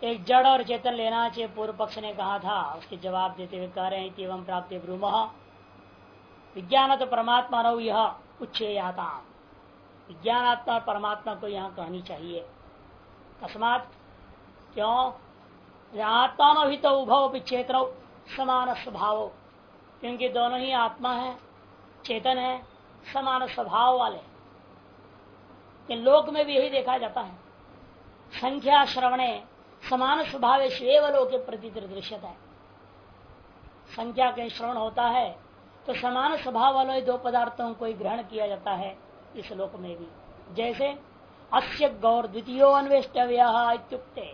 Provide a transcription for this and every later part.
एक जड़ और चेतन लेना चाहिए, पूर्व पक्ष ने कहा था। उसके जवाब देते हुए कह रहे हैं एवं प्राप्त ब्रूमः विज्ञान तो परमात्मा नो यह उच्चेयाता। विज्ञानात्मा और परमात्मा को यहाँ कहनी चाहिए। अकस्मात क्यों? आत्मा भी तो उभव चेतन समान स्वभाव, क्योंकि दोनों ही आत्मा है, चेतन है, समान स्वभाव वाले। कि लोक में भी यही देखा जाता है। संख्या श्रवणे समान स्वभाव शिव लोके प्रति दृश्यता है। संख्या के श्रवण होता है तो समान स्वभाव वाले दो पदार्थों को ग्रहण किया जाता है इस लोक में भी। जैसे अस्य गौर द्वितीयो अन्वेष्टव्य इत्युक्ते,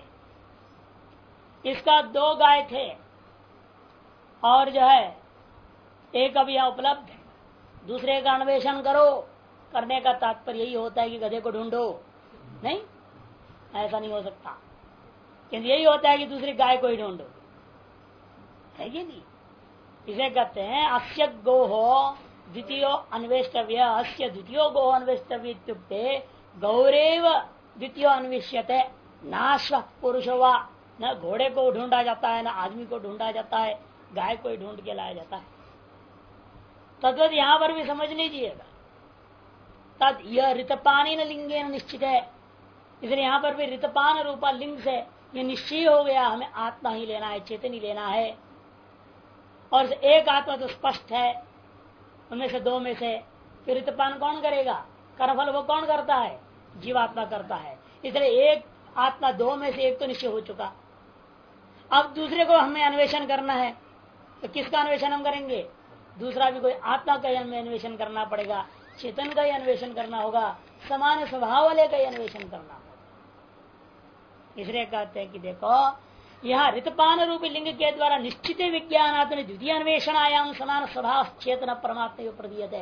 इसका दो गाय थे और जो है एक अब यहाँ उपलब्ध है, दूसरे का अन्वेषण करो। करने का तात्पर्य यही होता है कि गधे को ढूंढो, नहीं, ऐसा नहीं हो सकता। किंतु यही होता है कि दूसरी गाय को ही ढूंढो, है कि नहीं? इसे कहते हैं अस्य गो हो द्वितीय अन्वेष्टव्य, अस्य द्वितीय गो अन्वेष्टव्य इत्युक्ते गौरेव द्वितीय अन्वेष्यते नाश्व पुरुषो वा। न घोड़े को ढूंढा जाता है, न आदमी को ढूंढा जाता है, गाय को ही ढूंढ के लाया जाता है। तद्वत यहां पर भी समझ लीजिएगा। तद यह ऋतपानी न लिंगे निश्चित है, इसलिए यहां पर भी ऋतपान रूपा लिंग से ये निश्चय हो गया, हमें आत्मा ही लेना है, चेतन ही लेना है। और एक आत्मा तो स्पष्ट है, उनमें से दो में से फिर ऋतपान कौन करेगा? कर्मफल वो कौन करता है? जीवात्मा करता है। इसलिए एक आत्मा दो में से एक तो निश्चय हो चुका। अब दूसरे को हमें अन्वेषण करना है, तो किसका अन्वेषण हम करेंगे? दूसरा भी कोई आत्मा का ही हमें अन्वेषण करना पड़ेगा, चेतन का ही अन्वेषण करना होगा, समान स्वभाव वाले का ही अन्वेषण करना होगा। इसलिए कहते हैं कि देखो यहाँ ऋतपान रूपी लिंग के द्वारा निश्चित विज्ञान द्वितीय अन्वेषण आयाम समान स्वभाव चेतन परमात्मा प्रदीयते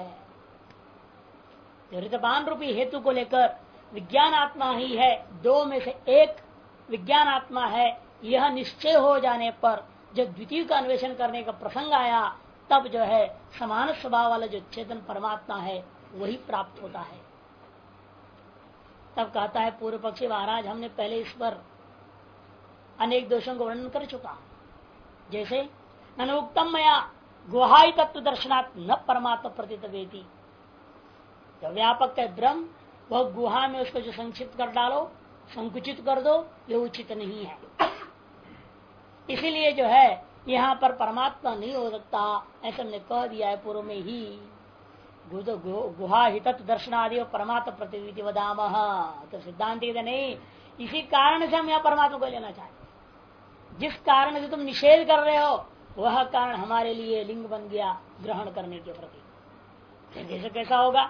है। ऋतपान रूपी हेतु को लेकर विज्ञान आत्मा ही है, दो में से एक विज्ञान आत्मा है, यह निश्चय हो जाने पर जब द्वितीय का अन्वेषण करने का प्रसंग आया तब जो है समान स्वभाव वाला जो चेतन परमात्मा है वही प्राप्त होता है। तब कहता है पूर्व पक्षी महाराज, हमने पहले इस पर अनेक दोषों को वर्णन कर चुका। जैसे ननुक्तम मया गुहाई तत्व दर्शनात् न परमात्मा प्रतितवेति, जो व्यापक है ब्रह्म, वह गुहा में उसको जो संक्षिप्त कर डालो, संकुचित कर दो, ये उचित नहीं है। इसीलिए जो है यहाँ पर परमात्मा नहीं हो सकता, ऐसा हमने कह दिया है पूर्व में ही। गुहा ही तत्व दर्शनादि परमात्मा प्रतिविधि वदामः, तो सिद्धांत नहीं, इसी कारण से हम यहाँ परमात्मा को लेना चाहते। जिस कारण से तुम निषेध कर रहे हो वह कारण हमारे लिए लिंग बन गया ग्रहण करने के प्रति। जैसे कैसा होगा?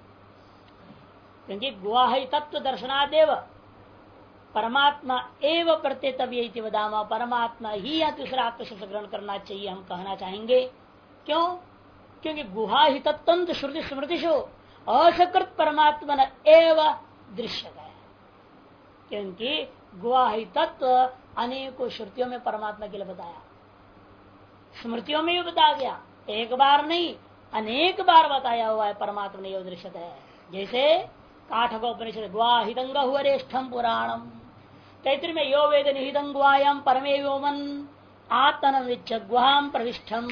क्योंकि गुहा ही तत्व दर्शनादेव परमात्मा एव प्रत्येतव्य वदामा, परमात्मा ही या दूसरा आत्म से ग्रहण करना चाहिए, हम कहना चाहेंगे। क्यों? क्योंकि गुहा ही तत्व श्रुति स्मृतिशु असकृत परमात्मा न एव दृश्य है। क्योंकि गुहा ही तत्व अनेकों श्रुतियों में परमात्मा के लिए बताया, स्मृतियों में भी बताया गया, एक बार नहीं अनेक बार बताया हुआ है परमात्मा ने दृश्य है। जैसे काठकोपनिषद गुआहितंग हुवरेष्ठम पुराणम, तैतृ में यो वेद निहितं गुआयम परमे व्योमन आत्मन विच्छ गुहाम प्रविष्ठम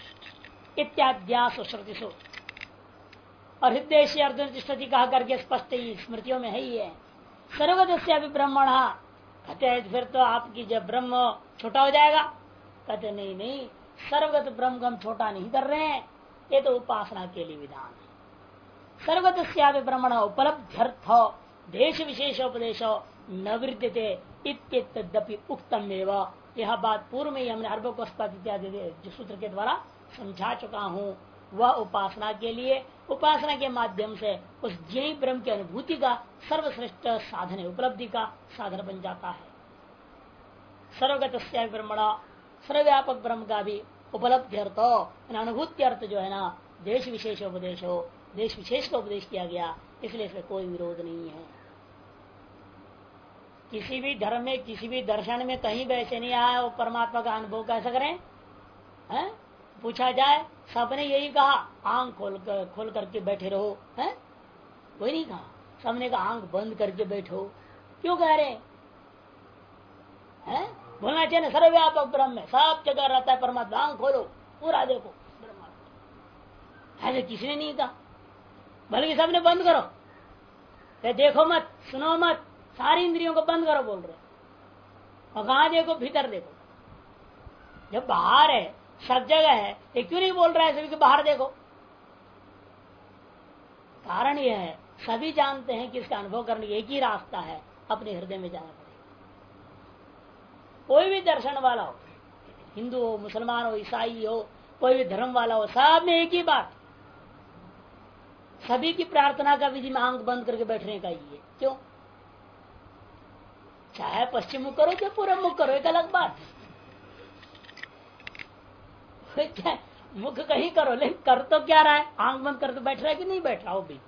इत्याद्यासु श्रुतिषु। और हृदय से अर्जुन कहा करके स्पष्ट ही स्मृतियों में है ही है। सर्वगत ब्रह्मण, कहते हैं फिर तो आपकी जब ब्रह्म छोटा हो जाएगा। कहते नहीं नहीं, सर्वगत ब्रह्म को हम छोटा नहीं कर रहे हैं, ये तो उपासना के लिए विधान है। सर्वगत ब्रह्मण उपलब्ध्यर्थ देश विशेषोपदेश न वृद्धते इत्यपि उक्तम एवं, यह बात पूर्व में ही हमने अर्भकोस्पद इत्यादि जो सूत्र के द्वारा समझा चुका हूँ। वह उपासना के लिए, उपासना के माध्यम से उस ज्ञेय ब्रह्म की अनुभूति का सर्वश्रेष्ठ साधन है, उपलब्धि का साधन बन जाता है। सर्वगत ब्रह्मणा, सर्वव्यापक ब्रह्म का भी उपलब्धि अर्थ अनुभूति अर्थ जो है ना, देश विशेष उपदेश हो, देश विशेष का उपदेश किया गया, इसलिए इसमें कोई विरोध नहीं है। किसी भी धर्म में, किसी भी दर्शन में कहीं वैसे नहीं आया वो परमात्मा का अनुभव कैसे करें है? पूछा जाए सबने यही कहा, आंख खोल करके बैठे रहो, है? कोई नहीं कहा, सबने कहा आंख बंद करके बैठो। क्यों कह रहे है? बोलना चाहिए ना सर्वव्यापक ब्रह्म है, सब जगह रहता है परमात्मा। आंख खोलो पूरा देखो ब्रह्मांड। ऐसे किसी ने नहीं कहा, बल्कि सबने बंद करो, देखो मत, सुनो मत, सारी इंद्रियों को बंद करो बोल रहे। और कहां देखो? भीतर देखो। जब बाहर है, सब जगह है, ये क्यों नहीं बोल रहा है सभी को बाहर देखो? कारण यह है, सभी जानते हैं कि इसका अनुभव करने एक ही रास्ता है, अपने हृदय में जाना पड़ेगा। कोई भी दर्शन वाला हो, हिंदू हो, मुसलमान हो, ईसाई हो, कोई भी धर्म वाला हो, सब में एक ही बात, सभी की प्रार्थना का विधि में आंख बंद करके बैठने का ही है। क्यों? चाहे पश्चिम मुख करो चाहे पूर्व मुख करो, एक अलग बात। मुख कहीं करो, लेकिन कर तो क्या रहा है? आंख बंद कर तो बैठ रहा है कि नहीं बैठ रहा हो? भी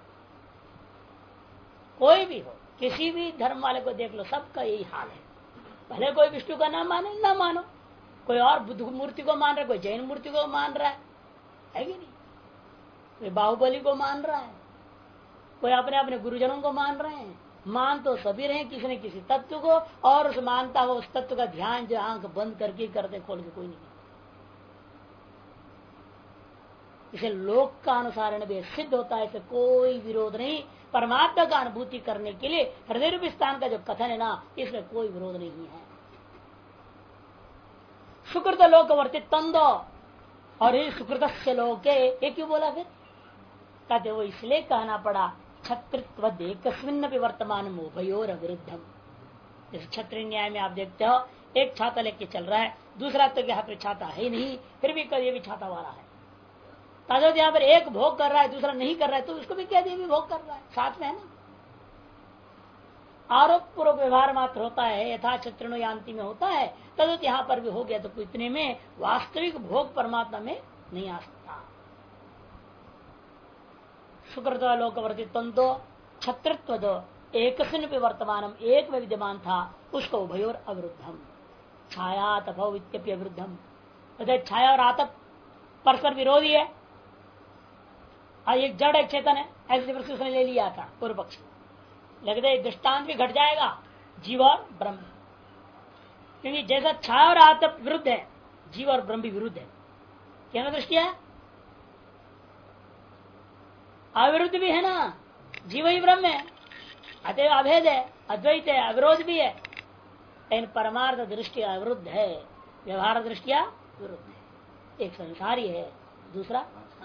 कोई भी हो, किसी भी धर्म वाले को देख लो, सबका यही हाल है। भले कोई विष्णु का नाम माने ना मानो, कोई और बुद्ध मूर्ति को मान रहा है, कोई जैन मूर्ति को मान रहा है कि नहीं? कोई बाहुबली को मान रहा है, कोई अपने अपने गुरुजनों को मान रहे हैं। मान तो सभी रहे किसी न किसी तत्व को, और उस मानता हो उस तत्व का ध्यान जो आंख बंद करके करते खोल के कोई नहीं। इसे लोक का अनुसारण भी सिद्ध होता है, इसे कोई विरोध नहीं। परमात्मा का अनुभूति करने के लिए हृदय रूपी स्थान का जो कथन है ना, इसमें कोई विरोध नहीं है। सुकृत लोक वर्तित तंदो, और ये सुकृत से लोके ये क्यों बोला? फिर कहते वो इसलिए कहना पड़ा, छत्रित्व एकस्मिन् वर्तमान उभयोर विरुद्धम। जैसे क्षत्रिय न्याय में आप देखते हो, एक छाता लेके चल रहा है, दूसरा तो के हाथ में छाता है ही नहीं, फिर भी ये भी छाता वाला है। ताजो यहाँ पर एक भोग कर रहा है, दूसरा नहीं कर रहा है, तो उसको भी कह दिए भी भोग कर रहा है, साथ में है ना। आरोप पूर्वक व्यवहार मात्र होता है, यथा छत्रिणो यान्ति में होता है, तद यहाँ पर भी हो गया। तो इतने में वास्तविक भोग परमात्मा में नहीं आ सकता। सुकृत लोकवर्तित्व छत्रित्व दो एक वर्तमानम, एक में विद्यमान था, उसको उभयोर अविरुद्धम। छाया तपो इत्यपि अविरुद्धम। छाया और आतप परस्पर विरोधी है, और एक जड़ एक चेतन है, ऐसे उसने ले लिया था पूर्व पक्ष। लगता दृष्टांत भी घट जाएगा जीव और ब्रह्म, क्योंकि जैसा छाया और आतप विरुद्ध है, जीव और ब्रह्म भी विरुद्ध है। क्या दृष्टि है? अविरुद्ध भी है ना, जीव ही ब्रह्म है, अतएव अभेद है, अद्वैत है, अविरोध भी है। लेकिन परमार्थ दृष्टि अविरुद्ध है, व्यवहार दृष्टिया विरुद्ध है। एक संसारी है, दूसरा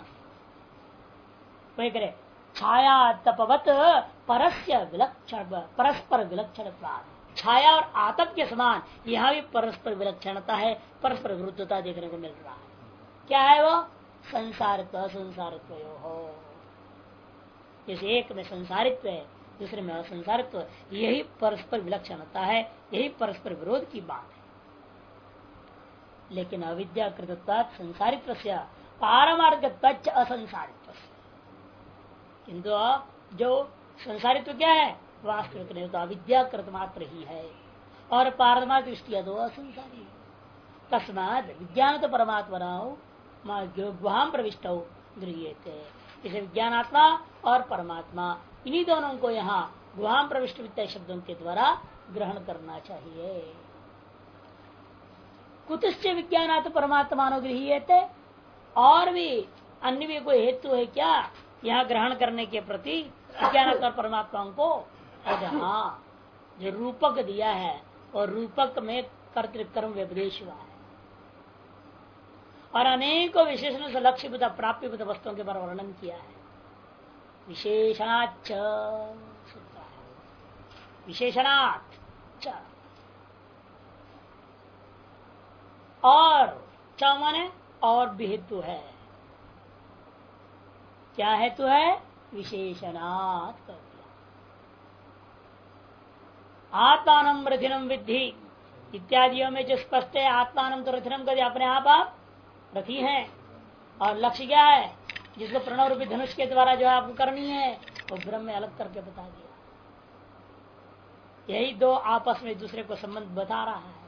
वही करे छाया तपवत परस्य विलक्षण, परस्पर विलक्षण। छाया और आतप के समान यहाँ भी परस्पर विलक्षणता है, परस्पर विरुद्धता देखने को मिल रहा है। क्या है वो? संसारित्व असंसारित्व हो। जैसे एक में संसारित्व है, दूसरे में असंसारित्व, यही परस्पर विलक्षणता है, यही परस्पर विरोध की बात है। लेकिन अविद्याकृत संसारित्व से पारमार्थिक असंसारित्व, किंतु जो संसारित्व क्या है? वास्तविक नहीं, तो अविद्याकृत मात्र ही है, और पारमार्थिक दृष्टिया तो असंसारी है। तस्माद विज्ञान तो परमात्मा गुहाम प्रविष्ट गृह्यते। इसे विज्ञानात्मा और परमात्मा, इन्हीं दोनों को यहाँ गुहाम प्रविष्ट वित्त शब्दों के द्वारा ग्रहण करना चाहिए। कुतश्च विज्ञानात् परमात्मा गृह्यते, और भी अन्य भी कोई हेतु है क्या यहाँ ग्रहण करने के प्रति विज्ञान और परमात्मा को? हाँ, जो रूपक दिया है और रूपक में कर्तृकर्म व्यपदेश हुआ है, और अनेकों विशेषण से लक्ष्य प्राप्ति वस्तुओं के बारे वर्णन किया है। विशेषणाच विशेषणाच, और च माने और भी हेतु है। क्या हेतु है? विशेषणात् कर दिया। आत्मानम रथिनम विद्धि इत्यादियों में जो स्पष्ट है, आत्मानम तो रथिनम कर दिया, अपने आप रथी हैं। और लक्ष्य क्या है? जिसको प्रणव रूपी धनुष के द्वारा जो आपको करनी है, वो ब्रह्म में अलग करके बता दिया। यही दो आपस में दूसरे को संबंध बता रहा है।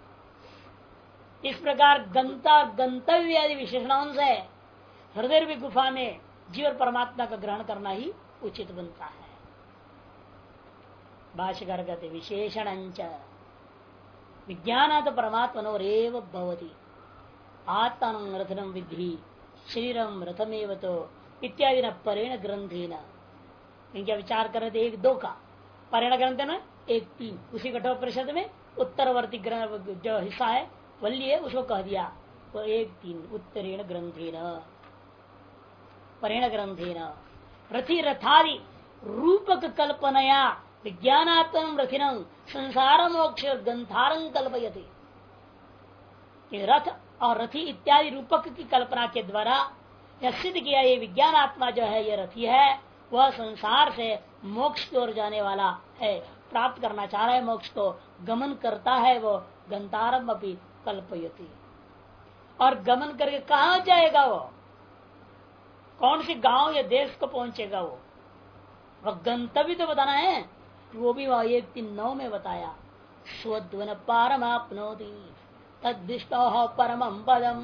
इस प्रकार गंता और गंतव्य आदि विशेषणों से हृदय रूपी गुफा में जीव और परमात्मा का ग्रहण करना ही उचित बनता है। भाष्यकार कहते विशेषण विज्ञानात् परमात्मनोरेव भवति आत्मानं रथनं विद्धि शरीरम रथमेव तो इत्यादि न परेण ग्रंथेन। इनका विचार कर रहे एक दो का परेण ग्रंथ में एक तीन, उसी कठोपनिषद में उत्तरवर्ती जो हिस्सा है वल्ली है उसको कह दिया तो एक तीन उत्तरेण ग्रंथेन परेण ग्रंथेन रथी रथादि रूपक कल्पनया विज्ञानात्मक रथिनं संसार मोक्ष ग्रंथारं कल्पयते। रथ और रथी इत्यादि रूपक की कल्पना के द्वारा यह सिद्ध किया ये विज्ञान आत्मा जो है ये रथी है वह संसार से मोक्ष की ओर जाने वाला है, प्राप्त करना चाह रहा है मोक्ष को, गमन करता है वो गंतारम अपनी कल्पयति। और गमन करके कहा जाएगा वो, कौन सी गांव या देश को पहुंचेगा वो, वह गंतव्य तो बताना है, वो भी वह 1:3:9 में बताया स्वध्वन पारमाप्नोति तद्दिष्टो परमं पदम।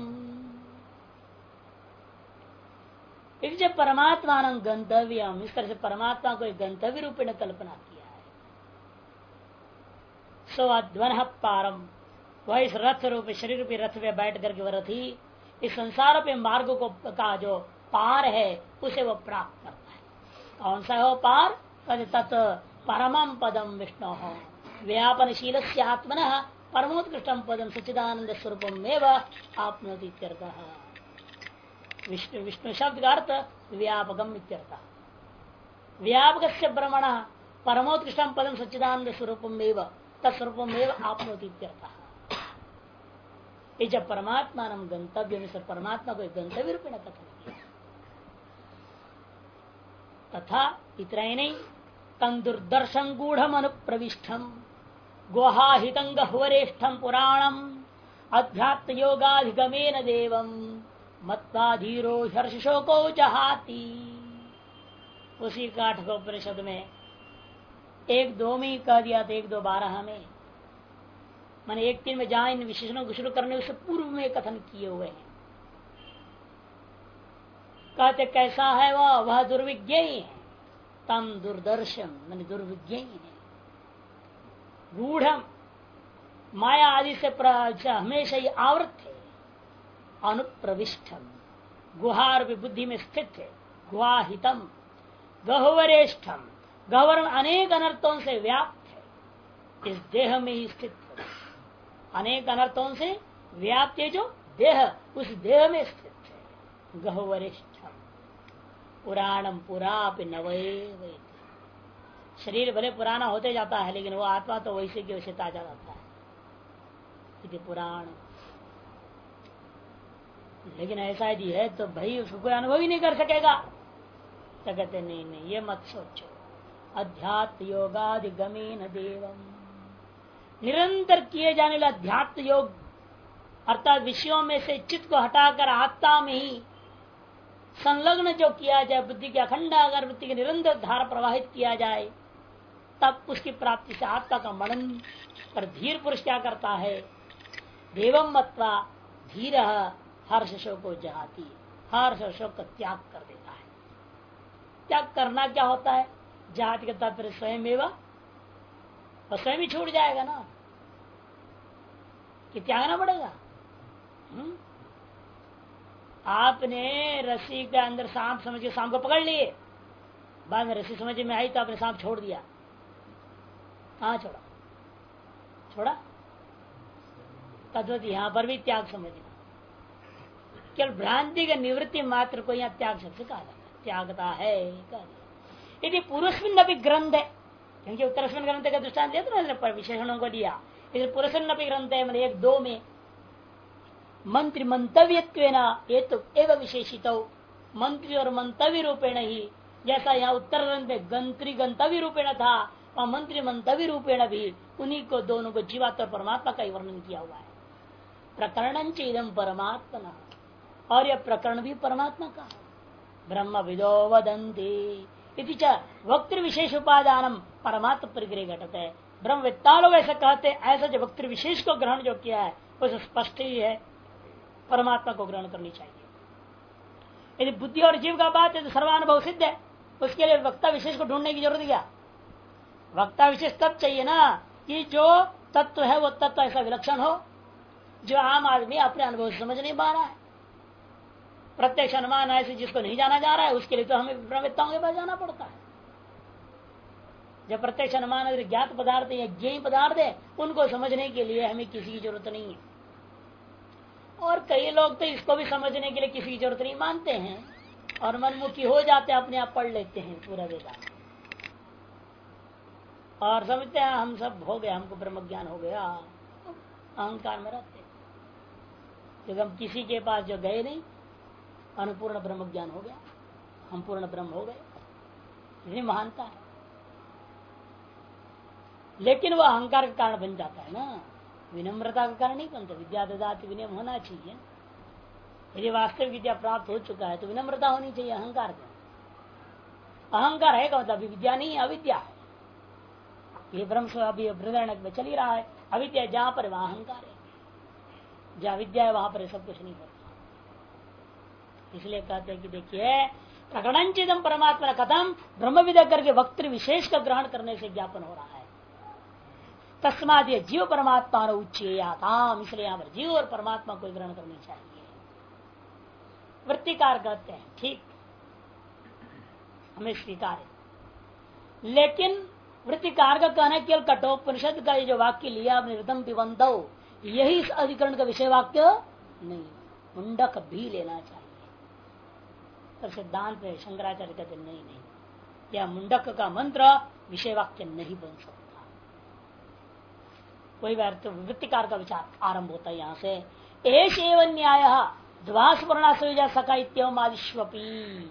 जब परमात्मा गंतव्य, इस तरह से परमात्मा को एक गंतव्य रूपे ने कल्पना किया है। स्वध्वन पारम, वह इस रथ रूप शरीर रूपी रथ में बैठ करके वह रथी इस संसार पे मार्ग को का जो पार है उसे वो प्राप्त करता है। कौन सा है वो पार? तत् परमं पदम विष्णु हो व्यापनशील आत्मन परमोत्कृष्टम पदम सच्चिदानंद स्वरूपम आपनोति इत्यर्थः। विष्णु शब्द का अर्थ व्यापकम इत्यर्थः। व्यापक से ब्रह्मण परमोत्कृष्टम पदम सच्चिदानंद स्वरूपम तत्स्वरूपम आपनोति इत्यर्थः। ये जब परमात्मा नाम गंतव्य में सर परमात्मा को गंतव्य रूप में कथन किया तथा इतना ही नहीं तं दुर्दर्शन गूढ़ अनुप्रविष्टम गुहाहितं गह्वरेष्ठं पुराणम अध्यात्म योगाधिगमेन देवम मत्वा धीरो हर्षशोको जहाति। उसी काठोपनिषद में 1:2 में कह दिया था, 1:2:12 में मैंने 1:3 में जहां इन विशेषणों को शुरू करने उससे पूर्व में कथन किए हुए हैं। कहते कैसा है वह दुर्विज्ञ है, तम दुर्दर्शन मैंने दुर्विज्ञ है, गूढ़ माया आदि से हमेशा ही आवृत है, अनुप्रविष्टम गुहार बुद्धि में स्थित है, गुहाहितम गह्वरेष्ठम गह्वर अनेक अनर्थों से व्याप्त है, इस देह में ही स्थित है, अनेक अनर्थों से व्याप्त है जो देह उस देह में स्थित है। गह्वरेष्ठम पुराणम पुरापि नवये, शरीर भले पुराना होते जाता है लेकिन वो आत्मा तो वैसे की वैसे ताजा रहता है, यदि पुराण। लेकिन ऐसा यदि है तो भाई उसको कोई अनुभव ही नहीं कर सकेगा। तो कहते नहीं ये मत सोचो, अध्यात्म योगाधिगमेन देवम, निरंतर किए जाने वाला अध्यात्म योग अर्थात विषयों में से चित्त को हटाकर आत्मा में ही संलग्न जो किया जाए, बुद्धि की अखंडाकार वृत्ति की निरंतर धारा प्रवाहित किया जाए, तब उसकी प्राप्ति से आत्मा का मनन पर धीर पुरुष क्या करता है, देवम मत्वा धीर हर्ष शोक को जहाती, हर्ष शोक का त्याग कर देता है। त्याग करना क्या होता है? जाति का तात्पर्य स्वयं एवं, और स्वयं ही छूट जाएगा ना कि त्यागना पड़ेगा। आपने रस्सी के अंदर सांप समझ के सांप को पकड़ लिए, बाद में रस्सी समझ में आई तो आपने सांप छोड़ दिया। कहाँ छोड़ा? छोड़ा। तद्वत यहां पर भी त्याग समझना, केवल भ्रांति का निवृत्ति मात्र को यहाँ त्याग शब्द से कहा जाता है, त्यागता है यदि पूर्वस्मिन अपनी ग्रंथ है, क्योंकि उत्तरस्मिन ग्रंथ का दृष्टांत दिया तो विशेषणों को दिया, इसे पूर्वस्मिन अपनी ग्रंथ है मतलब 1:2 में मंत्री मंतव्यत्वेन एवं विशेषित मंत्री और मंतव्य रूपेण ही, जैसा यहाँ उत्तर ग्रंथ में गंत्री गंतव्य रूपेण था और मंत्री मंतव्य रूपेण भी उन्हीं को दोनों को जीवात्मा और परमात्मा का ही वर्णन किया हुआ है। प्रकरण चेदम परमात्मा, और यह प्रकरण भी परमात्मा का है। ब्रह्म विदो वदंती वक्तृ विशेष उपादानम परमात्म परिग्रह घटत है। ब्रह्मवेत्ता लोग ऐसा कहते, ऐसा जो वक्तृ विशेष को ग्रहण जो किया है उसे स्पष्ट ही है, परमात्मा को ग्रहण करनी चाहिए। यदि बुद्धि और जीव का बात है तो सर्वानुभव सिद्ध है, उसके लिए वक्ता विशेष को ढूंढने की जरूरत क्या? वक्ता विशेष तब चाहिए ना कि जो तत्व है वो तत्व ऐसा विलक्षण हो जो आम आदमी अपने अनुभव से समझ नहीं पा रहा है। प्रत्यक्ष अनुमान ऐसे जिसको नहीं जाना जा रहा है उसके लिए तो हमें प्रवृत्ताओं के पास जाना पड़ता है। जब प्रत्यक्ष अनुमान अगर ज्ञात पदार्थ या ज्ञेय पदार्थ है उनको समझने के लिए हमें किसी की जरूरत नहीं है। और कई लोग तो इसको भी समझने के लिए किसी की जरूरत नहीं मानते हैं और मनमुखी हो जाते हैं, अपने आप पढ़ लेते हैं पूरा वेदांत और समझते हैं हम सब हो गया, हमको ब्रह्म ज्ञान हो गया। अहंकार में रहते जब हम किसी के पास जो गए नहीं, अनुपूर्ण ब्रह्म ज्ञान हो गया, हम पूर्ण ब्रह्म हो गए, इतनी महानता है। लेकिन वह अहंकार का कारण बन जाता है ना, विनम्रता का कारण नहीं बनता। विद्या ददाति विनम्र होना चाहिए। यदि वास्तविक विद्या प्राप्त हो चुका है तो विनम्रता होनी चाहिए। अहंकार का अहंकार है का मतलब विद्या नहीं अविद्या है। ये ब्रह्म अभी हृदय में चल ही रहा है। अविद्या जहां पर वहां अहंकार है, जहां विद्या है वहां पर सब कुछ नहीं होता। इसलिए कहते हैं कि देखिए प्रकरणचितम परमात्मा कथम ब्रह्म विद्या करके वक्तृ विशेष का ग्रहण करने से ज्ञापन हो रहा है। तस्माद ये जीव परमात्मा उच्चेयाताम, इसलिए यहाँ पर जीव और परमात्मा को ग्रहण करनी चाहिए। वृत्तिकार कहते हैं ठीक, हमें स्वीकार है। लेकिन वृत्तिकार का कहना केवल कठोपनिषद का ये जो वाक्य लिया आपने ऋतम पिबंधो, यही इस अधिकरण का विषय वाक्य नहीं, मुंडक भी लेना चाहिए। पर सिद्धांत में शंकराचार्य कहते नहीं, यह मुंडक का मंत्र विषय वाक्य नहीं बन सकता। कोई तो वृत्तिकार का विचार आरंभ होता है यहाँ से। एष एवं न्याय द्वास्वर्णा सविजा सका इत्यम आदिश्वपी।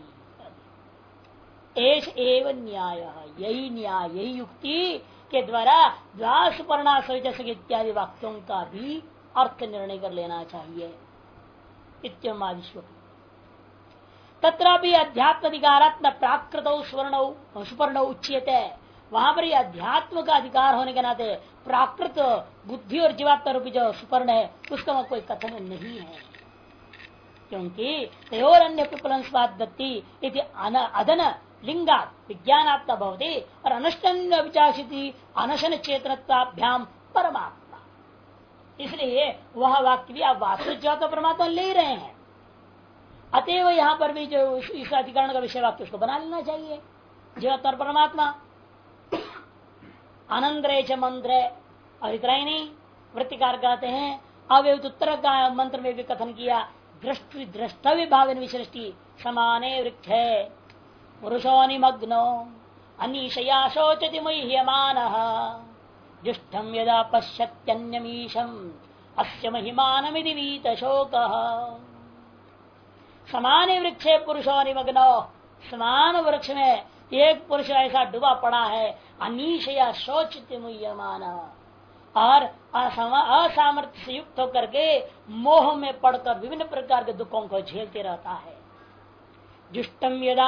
एष एवं न्याय, यही न्याय यही युक्ति के द्वारा द्वास्वर्णा सविजा सक इत्यादि वाक्यों का भी अर्थ निर्णय कर लेना चाहिए। इत्यम आदिश्वपी तत्रापि अध्यात्म अधिकारात्म प्राकृत स्वर्ण सुपर्ण उच्यते। वहां पर अध्यात्म का अधिकार होने के नाते प्राकृत बुद्धि और जीवात्मा रूपी जो सुपर्ण है उसका कोई कथन नहीं है, क्योंकि तयोर अन्य पिपलन स्वाद दत्ती अदन लिंगा विज्ञानात्मा भवती और अनशन विचाशिति अनशन चेतनत्वाभ्याम परमात्मा। इसलिए वह वाक्य भी आप वास्तविक जीवात्मा परमात्मा ले रहे हैं, अतएव यहाँ पर भी जो इस अधिकरण का विषय वाक्य उसको बना लेना चाहिए। जीवात्मा और परमात्मा आनंद्रे च मंत्र, और इतना ही नहीं, वृत्तिकार कहते हैं अव्यवहित उत्तर का मंत्र में भी कथन किया, दृष्टि द्रष्टव्य भाव विसृष्टि समाने वृक्षे पुरुषो निमग्नो अनीशया शोचति मुह्यमानः जुष्टम यदा पश्यत्यन्यमीशम अस्य महिमानमिति वीतशोकः। समाने वृक्षे पुरुषो निमग्नो, समान वृक्ष में एक पुरुष ऐसा डूबा पड़ा है, अनीशया शोचित मुह्यमान, और असामर्थ्य से युक्त होकर के मोह में पड़कर विभिन्न प्रकार के दुखों को झेलते रहता है। जुष्टम यदा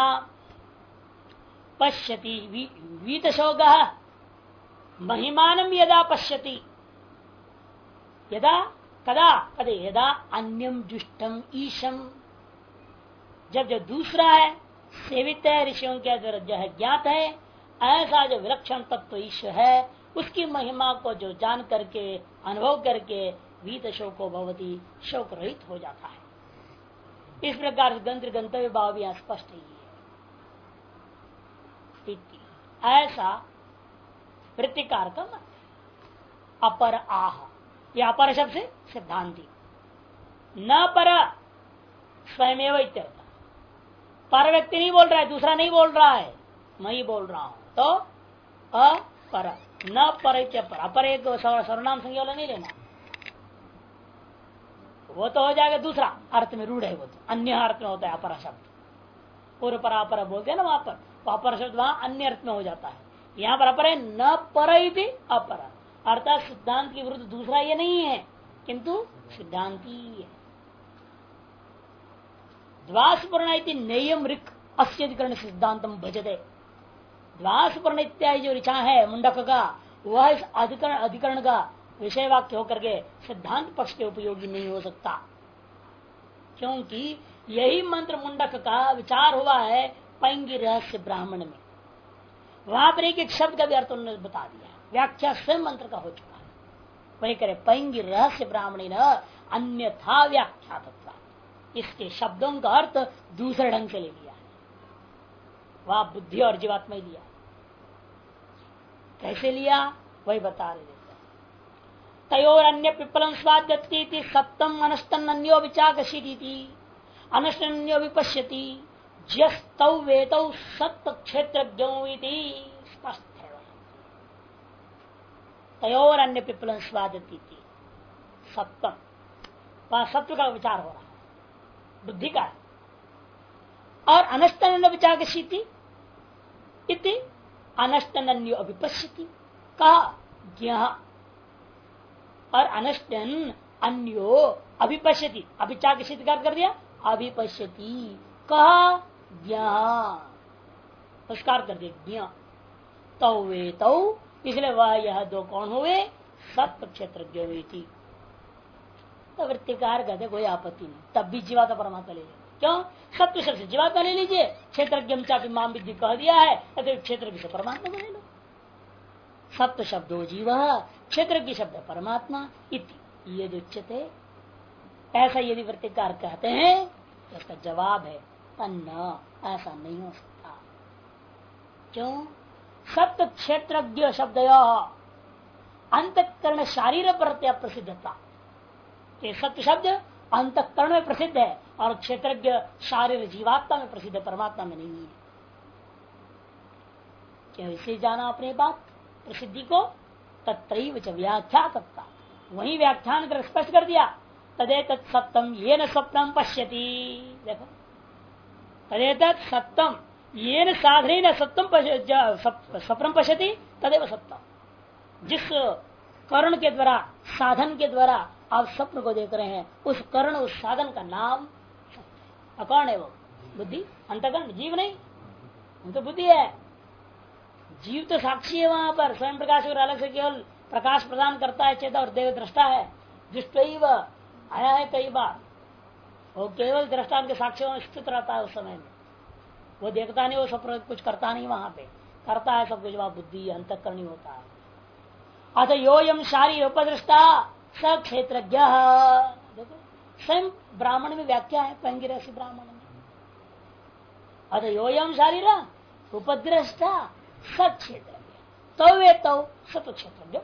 पश्यति वीतशोकः महिमानम यदा पश्यति, यदा कदा कदे यदा अन्यम जुष्टम ईशम, जब जो दूसरा है सेवित है ऋषियों के जो है ज्ञात है, ऐसा जो विलक्षण तत्व ईश्वर है उसकी महिमा को जो जान करके अनुभव करके वीत शोको भवती, शोक रहित हो जाता है। इस प्रकार से गंतव्य भाव भी यहाँ स्पष्ट ही है। ऐसा वृत्तिकार का मत। अपर आह, यह अपर शब्द से सिद्धांति, न पर स्वयमेव इत्यर्थ। पर व्यक्ति नहीं बोल रहा है, दूसरा नहीं बोल रहा है, मैं ही बोल रहा हूं, तो अपर न पर पर। अपर एक सर्वनाम संज्ञा वाला नहीं लेना, वो तो हो जाएगा दूसरा अर्थ में रूढ़ है, वो तो अन्य अर्थ में होता है अपर शब्द। पूर्व पर अपर बोलते हैं ना, वहां पर अपर शब्द वहां अन्य अर्थ में हो जाता है। यहाँ पर अपर है न पर अपर, अर्थात सिद्धांत के विरुद्ध दूसरा ये नहीं है, किंतु सिद्धांति है। द्वासपूर्ण नेयम ऋक अस्यधिकरण सिद्धांतम भजते। द्वासपूर्ण इत्यादि जो ऋचा है मुंडक का, वह इस अधिकरण का विषय वाक्य होकर के सिद्धांत पक्ष के उपयोगी नहीं हो सकता, क्योंकि यही मंत्र मुंडक का विचार हुआ है पैंगी रहस्य ब्राह्मण में। वहां पर एक एक शब्द का भी अर्थ उन्होंने बता दिया, व्याख्या स्वयं मंत्र का हो चुका है। वही करे पैंगी रहस्य ब्राह्मणी न अन्यथा व्याख्यात, इसके शब्दों का अर्थ दूसरे ढंग से ले लिया है, वह बुद्धि और जीवात्मा ही लिया। कैसे लिया वही बता रहे देते। तयोर अन्य पिप्पलम स्वाद्यति सप्तम अनस्तन अन्यो विचाकशीति अनस्तन्यो विपश्यति जस्तौ वेतौ सत्व क्षेत्र स्पष्ट है। तयोर अन्य पिप्पलम स्वाद्यति सप्तम, वह सत्व का विचार हो रहा है, बुद्धि का। और अनस्तन विचाकशीति इति अनष्टन्यो अभिपश्यति कहा ज्ञ, और अनष्टन अन्यो अभिपश्यति, अभिचाकशीति कर दिया अभिपश्यति कहा ज्ञ, नमस्कार कर दिया ज्ञ। तौ वे तौ, इसलिए वह यह दो कौन हुए सत्व क्षेत्र थी। तो वृत्तिकार कहते कोई आपत्ति नहीं, तब भी जीवात्मा परमात्मा ले लीजिए। क्यों? सत्व शब्द से जीवात्मा ले लीजिए, क्षेत्रज्ञ चापी माम विद्धि कह दिया है, तो क्षेत्र से परमात्मा को ले लो। सत्व शब्दो जीव, क्षेत्र की शब्द परमात्मा इति ये उच्यते। ऐसा यदि वृत्तिकार कहते हैं तो इसका जवाब है तन्न, ऐसा नहीं हो सकता। क्यों? सत्व क्षेत्रज्ञ शब्द अंतःकरण शारीर प्रत्यय प्रसिद्धता, सत्य शब्द अंतःकरण में प्रसिद्ध है और क्षेत्रज्ञ शारीर जीवात्मा में प्रसिद्ध, परमात्मा में नहीं है। क्या इसे जाना अपने बात प्रसिद्धि को? तत्रैव च व्याख्या करता, वही व्याख्यान कर स्पष्ट कर दिया। तदेतत् सप्तम ये न स्वप्नम पश्यति, देखो तदेतत् सप्तम ये न साधने न स्वप्नम पश्यति तदेव सप्तम। जिस कर्ण के द्वारा, साधन के द्वारा आप स्वप्न को देख रहे हैं, उस कर्ण उस साधन का नाम कौन है? वो बुद्धि, अंतकरण, जीव नहीं, वो तो बुद्धि है। जीव तो साक्षी है, वहां पर स्वयं प्रकाश और अलग से केवल प्रकाश प्रदान करता है, चेता और देव दृष्टा है। दृष्ट आया है कई बार, वो केवल दृष्टांत के साक्षी में स्थित रहता है। उस समय में वो देखता नहीं, वो सब कुछ करता नहीं, वहां पे करता है सब कुछ, वह बुद्धि अंतकरण ही होता है। अत योयम शारीर उपदृष्टा स क्षेत्रज्ञ, देखो स्वयं ब्राह्मण में व्याख्या है, पैंगिरसी ब्राह्मण में। अत योयम शारीर उपद्रष्टा स क्षेत्रज्ञ तो वे तो सत्व क्षेत्रज्ञ,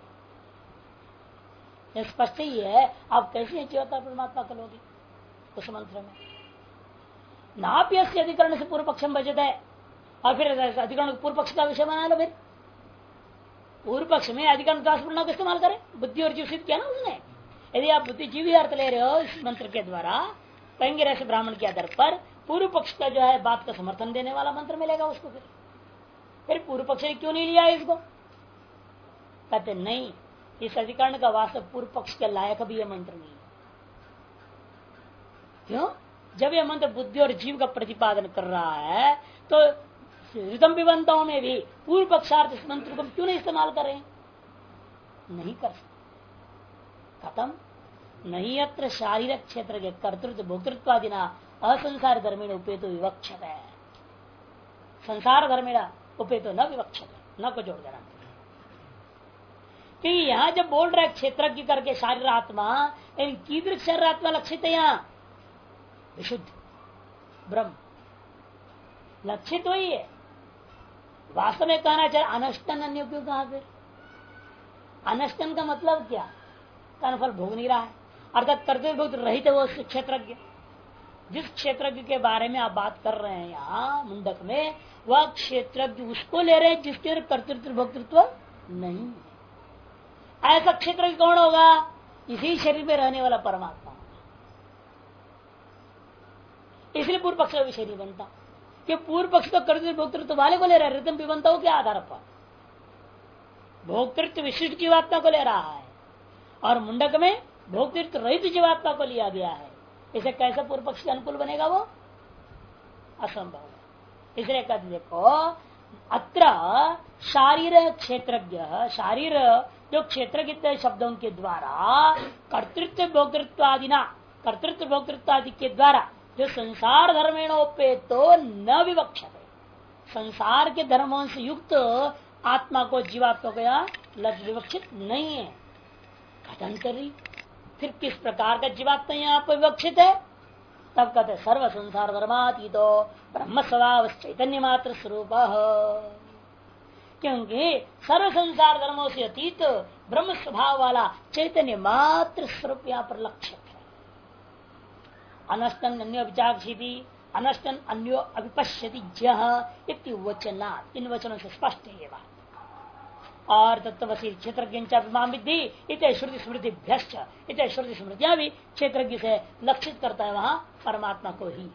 स्पष्ट ही है। आप कैसे जीवता परमात्मा करोगे उस मंत्र में? नाप्य अधिकरण से पूर्व पक्ष में बचत है, और फिर अधिकरण पूर्व पक्ष का विषय बना लो। फिर पूर्व पक्ष में अधिकरण का इस्तेमाल करें, बुद्धि और जीव सिद्ध किया ना उसने। यदि आप बुद्धि जीवी अर्थ ले रहे हो इस मंत्र के द्वारा पैंगिरस ब्राह्मण के आधार पर, पूर्व पक्ष का जो है बात का समर्थन देने वाला मंत्र मिलेगा उसको। फिर पूर्व पक्ष ने क्यों नहीं लिया इसको? कहते नहीं, इस अधिकरण का वास्तव पूर्व पक्ष के लायक भी यह मंत्र नहीं है। क्यों? जब यह मंत्र बुद्धि और जीव का प्रतिपादन कर रहा है तो ऋतम विबंधों में भी पूर्व पक्षार्थ इस मंत्र को क्यों नहीं इस्तेमाल करें? नहीं कर सकते। खत्म। नहीं अत्र शारीरिक क्षेत्र के कर्तृत्व भोक्तृत्वादिना असंसार धर्मेण उपेतो विवक्षित है। संसार धर्मेण उपेतो न विवक्षित, न को जोड़ देना। क्योंकि यहां जब बोल रहा है क्षेत्रज्ञ करके शारीर आत्मा, कीदृक शरीर आत्मा लक्षित है? यहाँ विशुद्ध ब्रह्म लक्षित वही है। वास्तव में कहना चाहिए अनष्टन अन्य क्यों कहा? फिर अनष्टन का मतलब क्या? कर्मफल भोग नहीं रहा है, अर्थात कर्तव्य भोग रहित है वो क्षेत्रज्ञ। जिस क्षेत्रज्ञ के बारे में आप बात कर रहे हैं यहाँ मुंडक में, वह क्षेत्रज्ञ उसको ले रहे हैं जिसके कर्तृत्व भोक्तृत्व नहीं है। ऐसा क्षेत्रज्ञ कौन होगा? इसी शरीर में रहने वाला परमात्मा। इसलिए पूर्व पक्ष का विषय नहीं बनता कि पूर्व पक्ष तो कर्तृत्व भोक्तृत्व वाले को ले रहा है। ऋतम विबंधों के आधार पर भोक्तृत्व विशिष्ट जीवात्मा को ले रहा है और मुंडक में भोक्तृत्व रहित जीवात्मा को लिया गया है। इसे कैसे पूर्व पक्ष के अनुकूल बनेगा? वो असंभव है। इसलिए कहते देखो अत्र शारीर क्षेत्रज्ञ, शारीर जो क्षेत्र शब्दों के द्वारा कर्तृत्व भोक्तृत्व आदि ना, कर्तृत्व भोक्तृत्व आदि के द्वारा जो संसार धर्मेणोपे तो न विवक्षित है। संसार के धर्मों से युक्त आत्मा को, जीवात्मा को यहाँ विवक्षित नहीं है। कथन करी फिर किस प्रकार का जीवात्मा यहाँ पर विवक्षित है? तब कहते सर्व संसार धर्मातीतो ब्रह्म स्वभाव चैतन्य मात्र स्वरूप, क्योंकि सर्व संसार धर्मों से अतीत ब्रह्म स्वभाव वाला चैतन्य मात्र स्वरूप यहाँ पर लक्षित है। अनष्टन अन्यो विचाक्षिति अनष्टन अन्यो अभिपश्यति जह वचना, इन वचनों से स्पष्ट है ये बात। और तत्वसी क्षेत्रज्ञ विद्धि इत श्रुति स्मृति भ्यश्च, इत श्रुति स्मृतियां भी क्षेत्रज्ञ से लक्षित करता है वहां परमात्मा को ही।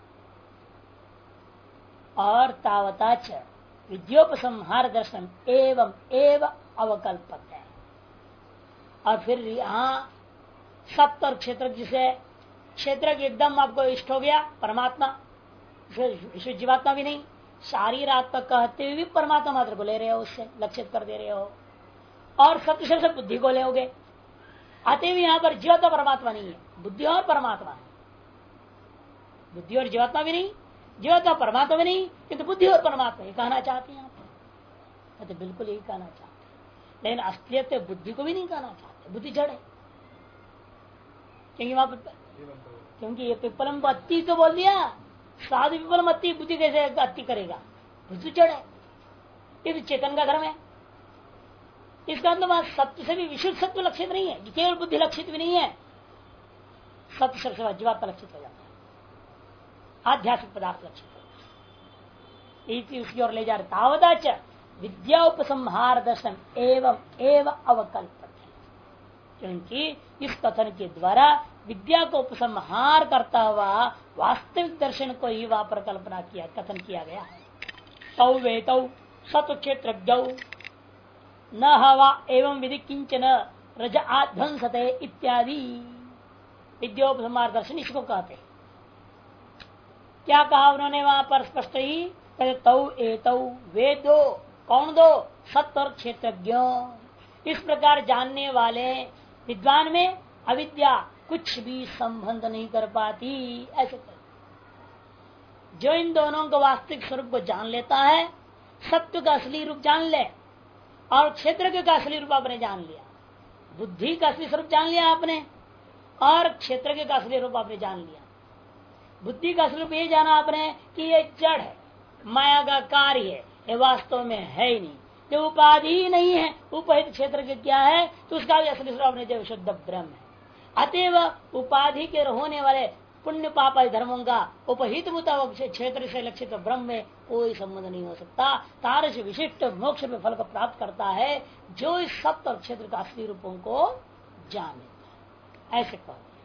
और तावताच विद्योपसंहार दर्शन एवं एवं अवकल्पक है। और फिर यहाँ सत्य और क्षेत्रज्ञ से क्षेत्र एकदम आपको इष्ट हो गया परमात्मा, जीवात्मा भी नहीं, शारीरात्मा कहते हुए भी परमात्मा मात्र को ले रहे हो, उससे लक्षित कर दे रहे हो। और सत्य से बुद्धि को ले आते हुए यहाँ पर जीवात्मा परमात्मा नहीं है, बुद्धि और परमात्मा है। बुद्धि और जीवात्मा भी नहीं, जीवात्मा परमात्मा भी नहीं, किंतु बुद्धि और परमात्मा ये कहना चाहते हैं यहाँ पर। तो बिल्कुल यही कहना चाहते हैं, लेकिन असलियत बुद्धि को भी नहीं कहना चाहते, बुद्धि जड़ है। क्योंकि वहां पर क्योंकि ये पिपलम को अति तो बोल दिया, साधु पिपलम अति, बुद्धि कैसे अति करेगा? बुद्धि जड़ है, ये तो चेतन का धर्म है। इसका मतलब सत्य से भी विशुद्ध सत्य लक्षित नहीं है, केवल बुद्धि लक्षित भी नहीं है, सत्य से जीवात्मा लक्षित हो जाता है, आध्यात्मिक पदार्थ लक्षित हो जाता है। उसकी ओर ले जा रहे तावदाच विद्या उपसंहार दर्शन एवं एवं अवकल्पक, क्योंकि इस कथन के द्वारा विद्या को उपसंहार करता हुआ वास्तविक दर्शन को ही वहां पर कल्पना किया, कथन किया गया है। तौ वेतौ सत्व क्षेत्र न हवा एवं विधि किंचन रज आध्वंसते इत्यादि विद्योपसंहार दर्शन इसको कहते। क्या कहा उन्होंने वहां पर स्पष्ट ही? तौ एतौ वे दो, कौन दो? सत्य और क्षेत्रज्ञ। इस प्रकार जानने वाले विद्वान में अविद्या कुछ भी संबंध नहीं कर पाती, ऐसे कर। जो इन दोनों को वास्तविक स्वरूप को जान लेता है, सत्य का असली रूप जान ले और क्षेत्र का असली रूप आपने जान लिया, बुद्धि का असली स्वरूप जान लिया आपने और क्षेत्र का असली रूप आपने जान लिया। बुद्धि का असली रूप ये जाना आपने कि ये जड़ है, माया का कार्य है, ये वास्तव में है ही नहीं, जो उपाधि ही नहीं है, उपहित क्षेत्र के क्या है, तो उसका भी असली स्वरूप अपने जो शुद्ध ब्रह्म है। अतएव उपाधि के होने वाले पुण्य पाप धर्मों का उपहित क्षेत्र से लक्षित ब्रह्म में कोई संबंध नहीं हो सकता। तार से विशिष्ट मोक्ष में फल को प्राप्त करता है जो इस सप्त और क्षेत्र का असली रूपों को जान लेता है, ऐसे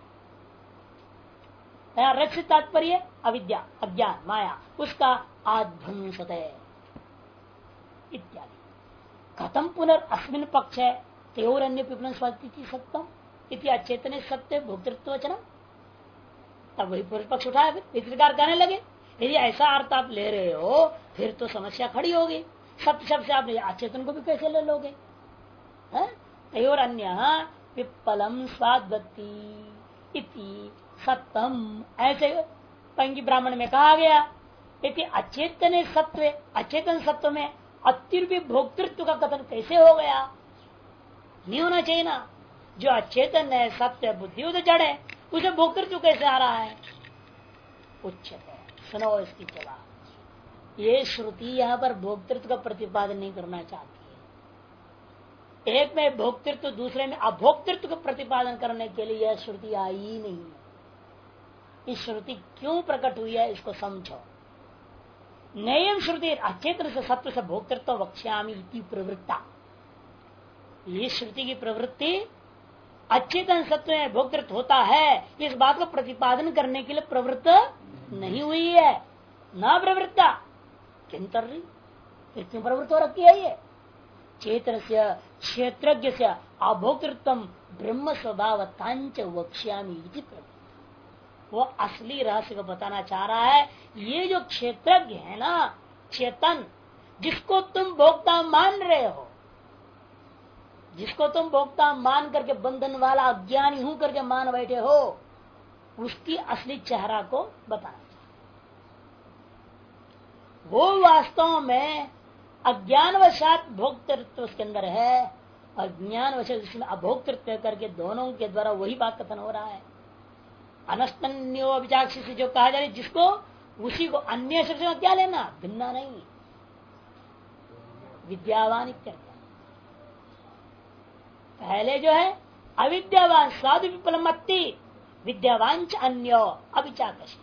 कहते। रक्षित तात्पर्य अविद्या, अज्ञान, माया, उसका आध्वंसत इत्यादि। खत्म पुनर्अस्मिन् पक्ष है त्योर अन्य पिपलन स्वाति सत्यम इति अचेतन सत्य भोक्तृत्व वचन। तब वही पूर्व पक्ष उठाया, फिर स्वीकार करने लगे। यदि ऐसा अर्थ आप ले रहे हो फिर तो समस्या खड़ी होगी। सत्य शब्द से आप अचेतन को भी कैसे ले लोगे? त्योर अन्य पिप्पलम स्वादत्ति इति सत्यम, ऐसे पंगी ब्राह्मण में कहा गया। इति अचेतन सत्व, अचेतन सत्व में अतिर्वी भोक्तृत्व का कथन कैसे हो गया? नहीं होना चाहिए ना। जो अचेतन है, सत्य बुद्धि तो जड़ है, उसे भोक्तृत्व कैसे आ रहा है? उच्चते, सुनो इसकी जवाब। ये श्रुति यहाँ पर भोक्तृत्व का प्रतिपादन नहीं करना चाहती है। एक में भोक्तृत्व, दूसरे में अभोक्तृत्व का प्रतिपादन करने के लिए यह श्रुति आई ही नहीं है। इस श्रुति क्यों प्रकट हुई है इसको समझो। नयम श्रुति अचेतन से सत्व से भोक्तृत्व वक्ष्यामि इति प्रवृत्ता। ये श्रुति की प्रवृत्ति अचेतन सत्व में भोक्तृत्व होता है, इस बात को प्रतिपादन करने के लिए प्रवृत्त नहीं हुई है। न प्रवृत्ता किंतर्री, क्यों प्रवृत्त हो रखी है? ये चेतन से क्षेत्रज्ञ से अभोक्तृत्व ब्रह्म स्वभाव तांच वक्ष्यामि इति प्रवृत्ता। वो असली रहस्य को बताना चाह रहा है। ये जो क्षेत्रज्ञ है ना, चेतन, जिसको तुम भोक्ता मान रहे हो, जिसको तुम भोक्ता मान करके बंधन वाला अज्ञानी हूं करके मान बैठे हो, उसकी असली चेहरा को बताना चाहिए। वो वास्तव में अज्ञानवशात भोक्तृत्व उसके अंदर है अज्ञान वश अभोक्तृत्व करके दोनों के द्वारा वही बात कथन हो रहा है। अनस्तन्यो अभिचाक्षी से जो कहा जा रहा है, जिसको उसी को अन्य शब्द में क्या लेना, भिन्ना नहीं, विद्यावान इत्यर्थ। पहले जो है अविद्यावान साधु विफलमत्ति, विद्यावान च अन्यो अभिचाक्षी,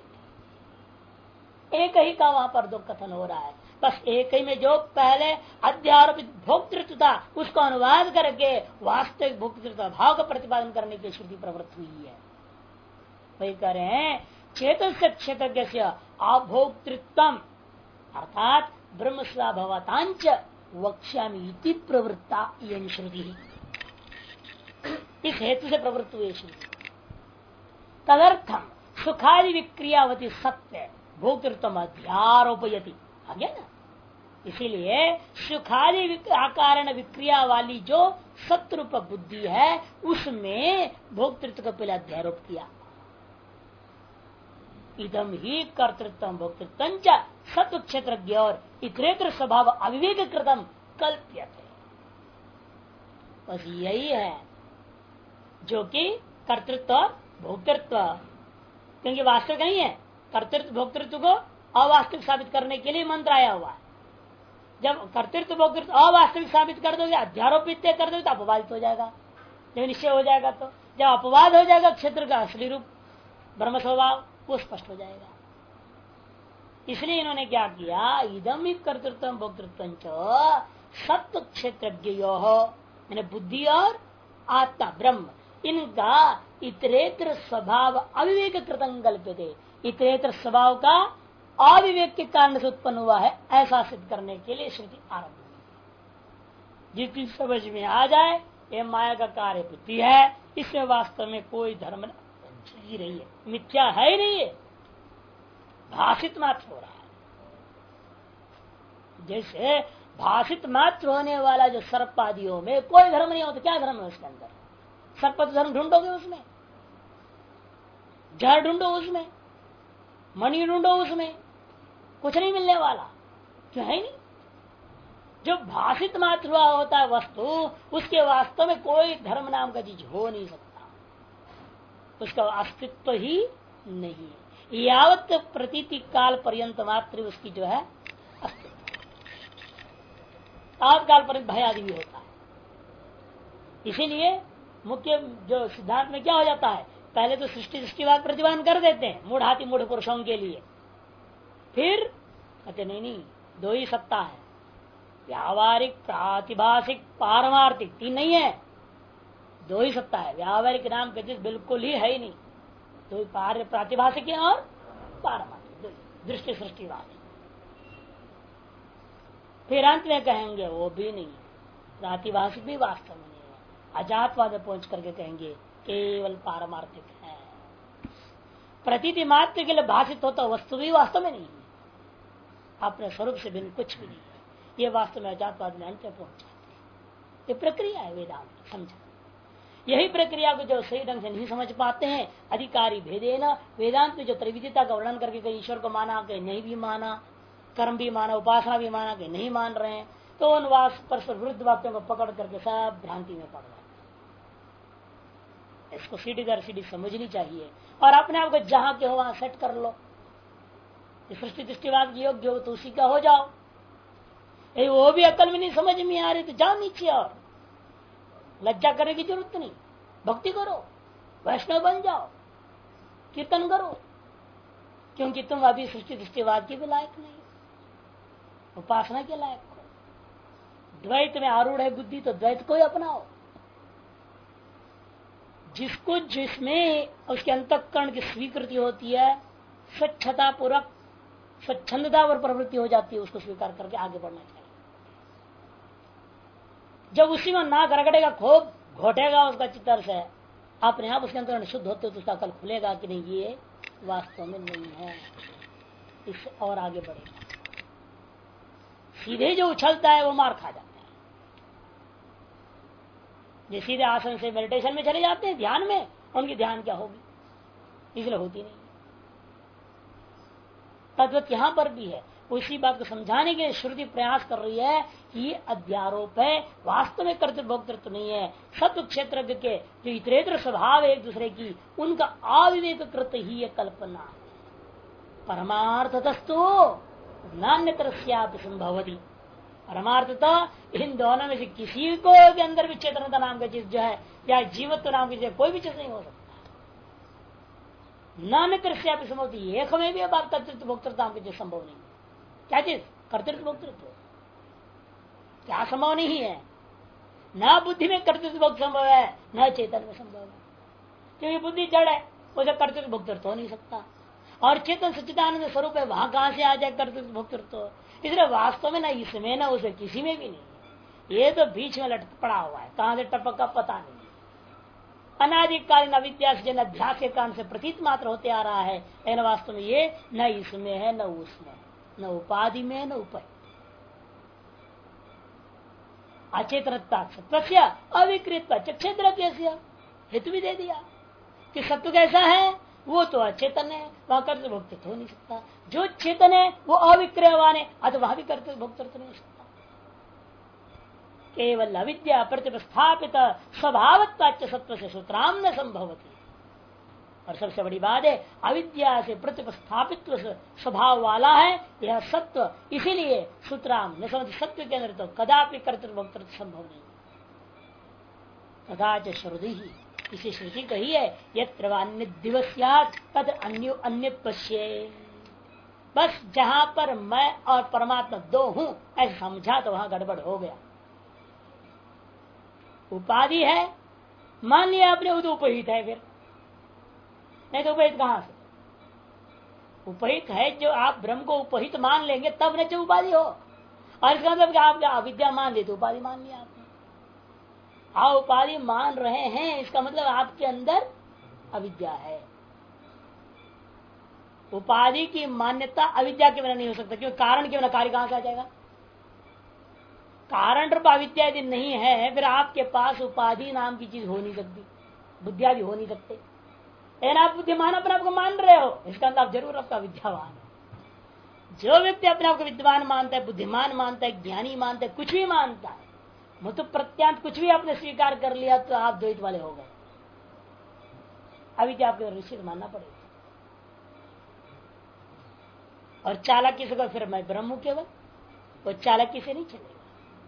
एक ही का वहां पर दो कथन हो रहा है। बस एक ही में जो पहले अध्यारोपित भोक्तृत्व था उसको अनुवाद करके वास्तविक भोक्तृत्व भाव का प्रतिपादन करने की श्रुति प्रवृत्त हुई है। वही कह रहे हैं चेतन से क्षेत्रज्ञ से अभोक्तृत्व अर्थात ब्रह्म स्वभावतांच वक्ष्यामि प्रवृत्ता ये श्रुति, इस हेतु से प्रवृत्त हुई श्रुति। तदर्थम सुखादि विक्रियावती सत्य भोक्तृत्व अध्यारोपयति, आ गया ना। इसीलिए सुखादि कारण विक्रिया वाली जो सत्रूप बुद्धि है उसमें भोक्तृत्व का पहले अध्यारोप किया। इदम ही कर्तृत्व भोक्तृत्व सत्व क्षेत्रज्ञ और इतरेतर स्वभाव अविवेक कृतम कल्प्यते। बस यही है जो कि कर्तृत्व और भोक्तृत्व, क्योंकि वास्तविक नहीं है। कर्तृत्व भोक्तृत्व को अवास्तविक साबित करने के लिए मंत्र आया हुआ है। जब कर्तृत्व भोक्तृत्व अवास्तविक साबित कर दोगे, अध्यारोपित कर दोगे तो अपवादित हो जाएगा। जब निश्चय हो जाएगा तो जब अपवाद हो जाएगा क्षेत्र का असली रूप ब्रह्म स्वभाव वो स्पष्ट हो जाएगा। इसलिए इन्होंने क्या किया, इदम ही कर्तृत्व भोक्तृत्व सत्व क्षेत्रज्ञ बुद्धि और आत्मा ब्रह्म, इनका इतरेतर स्वभाव अविवेक कृतं कल्प्यते, इतरेतर स्वभाव का अविवेक के कारण से उत्पन्न हुआ है, ऐसा सिद्ध करने के लिए श्रुति आरंभ हुई। जितनी समझ में आ जाए ये माया का कार्य बुद्धि है, इसमें वास्तव में कोई धर्म जी रही है, मिथ्या है ही नहीं है, भाषित मात्र हो रहा है। जैसे भाषित मात्र होने वाला जो सर्प आदियों में कोई धर्म नहीं होता, क्या धर्म है उसके अंदर? सर्प तो धर्म ढूंढोगे उसमें, जड़ ढूंढो उसमें, मणि ढूंढो उसमें, कुछ नहीं मिलने वाला, क्यों है नहीं। जो भाषित मात्र हुआ होता है वस्तु, उसके वास्तव में कोई धर्म नाम का चीज हो नहीं सकता, उसका अस्तित्व ही नहीं है। यावत प्रतीति काल पर्यंत मात्र उसकी जो है अस्तित्व, तात्काल पर्यंत भय आदि भी होता है। इसीलिए मुख्य जो सिद्धांत में क्या हो जाता है, पहले तो सृष्टि दृष्टिवाद प्रतिपादन कर देते हैं मूढ़ हाथी मूढ़ पुरुषों के लिए, फिर कहते नहीं दो ही सत्ता है, व्यावहारिक प्रातिभाषिक पारमार्थिक, तीन नहीं है, दो ही सत्ता है। व्यावहारिक नाम का चीज बिल्कुल ही है ही नहीं, दो ही, प्रातिभाषिक और पारमार्थिक, दृष्टि सृष्टिवाद। फिर अंत में कहेंगे वो भी नहीं, प्रातिभाषिक भी वास्तव में नहीं है, अजातवाद में पहुंच करके कहेंगे केवल पारमार्थिक है। प्रतीति मात्र के लिए भाषित होता वस्तु भी वास्तव में नहीं है, अपने स्वरूप से भिन्न कुछ भी नहीं है। ये वास्तव में अजातवाद में अंत में पहुंच जाते हैं। ये प्रक्रिया है वेदांत, समझा। यही प्रक्रिया को जो सही ढंग से नहीं समझ पाते हैं, अधिकारी भेदे न वेदांत में जो त्रिविधता का वर्णन करके कहीं ईश्वर को माना, कहीं नहीं भी माना, कर्म भी माना, उपासना भी माना, कहीं नहीं मान रहे हैं, तो उन परस्पर विरुद्ध वाक्यों को पकड़ करके सब भ्रांति में पड़ रहे हैं। इसको सीधी दर सीधी समझनी चाहिए और अपने आप को जहां के हो वहां सेट कर लो। सृष्टि दृष्टिवाद की योग्य हो तो उसी का हो जाओ। वो भी अकल में नहीं समझ में आ रही तो जाओ नीचे, और लज्जा करने की जरूरत नहीं, भक्ति करो, वैष्णव बन जाओ, कीर्तन करो, क्योंकि तुम अभी सृष्टि दृष्टिवाद के भी लायक नहीं, उपासना के लायक हो। द्वैत में आरूढ़ है बुद्धि तो द्वैत को ही अपनाओ। जिसको जिसमें उसके अंतःकरण की स्वीकृति होती है, स्वच्छता पूर्वक स्वच्छंदता पर प्रवृत्ति हो जाती है, उसको स्वीकार करके आगे बढ़ना चाहिए। जब उसी में नाक रगड़ेगा, खूब घोटेगा उसका चित्तर से, अपने आप उसके अंदर शुद्ध होते तो उसका कल खुलेगा कि नहीं ये वास्तव में नहीं है, इससे और आगे बढ़ेगा। सीधे जो उछलता है वो मार खा जाता है। जो सीधे आसन से मेडिटेशन में चले जाते हैं ध्यान में, उनकी ध्यान क्या होगी, इसलिए होती नहीं। तद्वत यहां पर भी है, उसी बात को समझाने के लिए श्रुति प्रयास कर रही है कि ये अध्यारोप है, वास्तव में कर्तृत्व भोक्तृत्व नहीं है। सत्व क्षेत्र के जो इतरेतर स्वभाव है एक दूसरे की, उनका अविवेक कृत ही ये कल्पना है। परमार्थतस्तु नान्यतर संभवती, परमार्थतः इन दोनों में से किसी को के अंदर भी चेतनता नाम का चीज जो है या जीवत्व नाम की चीज कोई भी चीज नहीं हो सकता। नान्यतर संभवती, एक में भी अब कर्तृत्व भोक्तृत्व नाम की चीज संभव नहीं। क्या चीज? कर्तृत्व भोक्तृत्व क्या संभव नहीं है? न बुद्धि में कर्तृत्व भोक्त संभव है, न चेतन में संभव है। क्योंकि बुद्धि जड़ है, उसे कर्तृत्व भोक्तृत्व हो नहीं सकता। और चेतन सच्चिदानंद स्वरूप है, वहां कहां से आ जाए कर्तृत्व भोक्तृत्व? इसलिए वास्तव में न इसमें न उसे किसी में भी नहीं। ये तो बीच में लटक पड़ा हुआ है, कहां से टपक का पता नहीं। अनादिकालीन अविद्या से जन अध्यास के कारण से प्रतीत मात्र होते आ रहा है, लेकिन वास्तव में ये न इसमें है न उसमें, न उपाधि में न उपाय। अचेतनता सत्य अविकृत क्षेत्र कैसे हेतु भी दे दिया कि सत्व कैसा है, वो तो अचेतन है, वहां कर्तव्य भोक्तृत्व हो नहीं सकता। जो चेतन है वो अविक्रयवान है, अतः वहां भी कर्तव्य भोक्तृत्व नहीं हो सकता। केवल अविद्या प्रतिस्थापित स्वभावत्वाच सत्व से सूत्राम न संभवती। और सबसे बड़ी बात है, अविद्या से प्रतिस्थापित स्वभाव वाला है यह सत्व, इसीलिए सूत्राम न समझ, सत्व के अंदर तो कदापि कर्तृत्व भोक्तृत्व संभव नहीं। कदाच श्रुति ही, इसी श्रुति कही है, यत्र अन्य दिवस्यात् तद अन्यो अन्य पश्ये। बस जहां पर मैं और परमात्मा दो हूं ऐसा समझा तो वहां गड़बड़ हो गया। उपाधि है, मान लिया आपने, वो तो उपहित है, फिर नहीं तो उपहित कहां से? उपहित है जो आप ब्रह्म को उपहित मान लेंगे तब न जो उपाधि हो। और इसका मतलब आप अविद्या मान ली तो उपाधि मान लिया आपने। आप उपाधि मान रहे हैं, इसका मतलब आपके अंदर अविद्या है। उपाधि की मान्यता अविद्या के बिना नहीं हो सकता, क्योंकि कारण के बिना कार्य कहां से आ जाएगा? कारण रूप अविद्या यदि नहीं है, फिर आपके पास उपाधि नाम की चीज हो नहीं सकती, बुद्धिया भी हो नहीं सकते। लेकिन आप बुद्धिमान अपने आपको मान रहे हो, इसका मतलब जरूर आपका विद्यावान है। जो व्यक्ति अपने आपको विद्वान मानता है, बुद्धिमान मानता है, ज्ञानी मानता है, कुछ भी मानता है, मुतु प्रत्यांत कुछ भी आपने स्वीकार कर लिया तो आप द्वैत वाले हो गए। अविद्या आपको निश्चित मानना पड़ेगा। और चालाकी से फिर मैं ब्रह्म हूं केवल, वो चालाकी से नहीं चलेगा।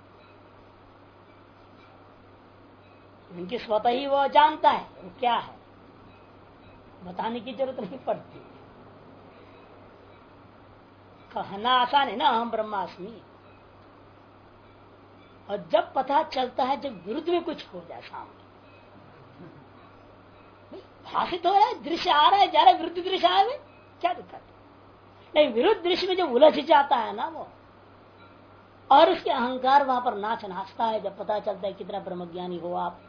उनकी स्वतः ही वो जानता है वो क्या है, बताने की जरूरत नहीं पड़ती। कहना आसान है ना, हम ब्रह्मास्मि। और जब पता चलता है, जब विरुद्ध में कुछ हो जाए सामने, भाषित हो रहा है, दृश्य आ रहा है, जा रहा है, विरुद्ध दृश्य आया है, क्या दिक्कत? नहीं, विरुद्ध दृश्य में जब उलझ जाता है ना वो, और उसके अहंकार वहां पर नाचता है, जब पता चलता है कितना ब्रह्मज्ञानी हो आप,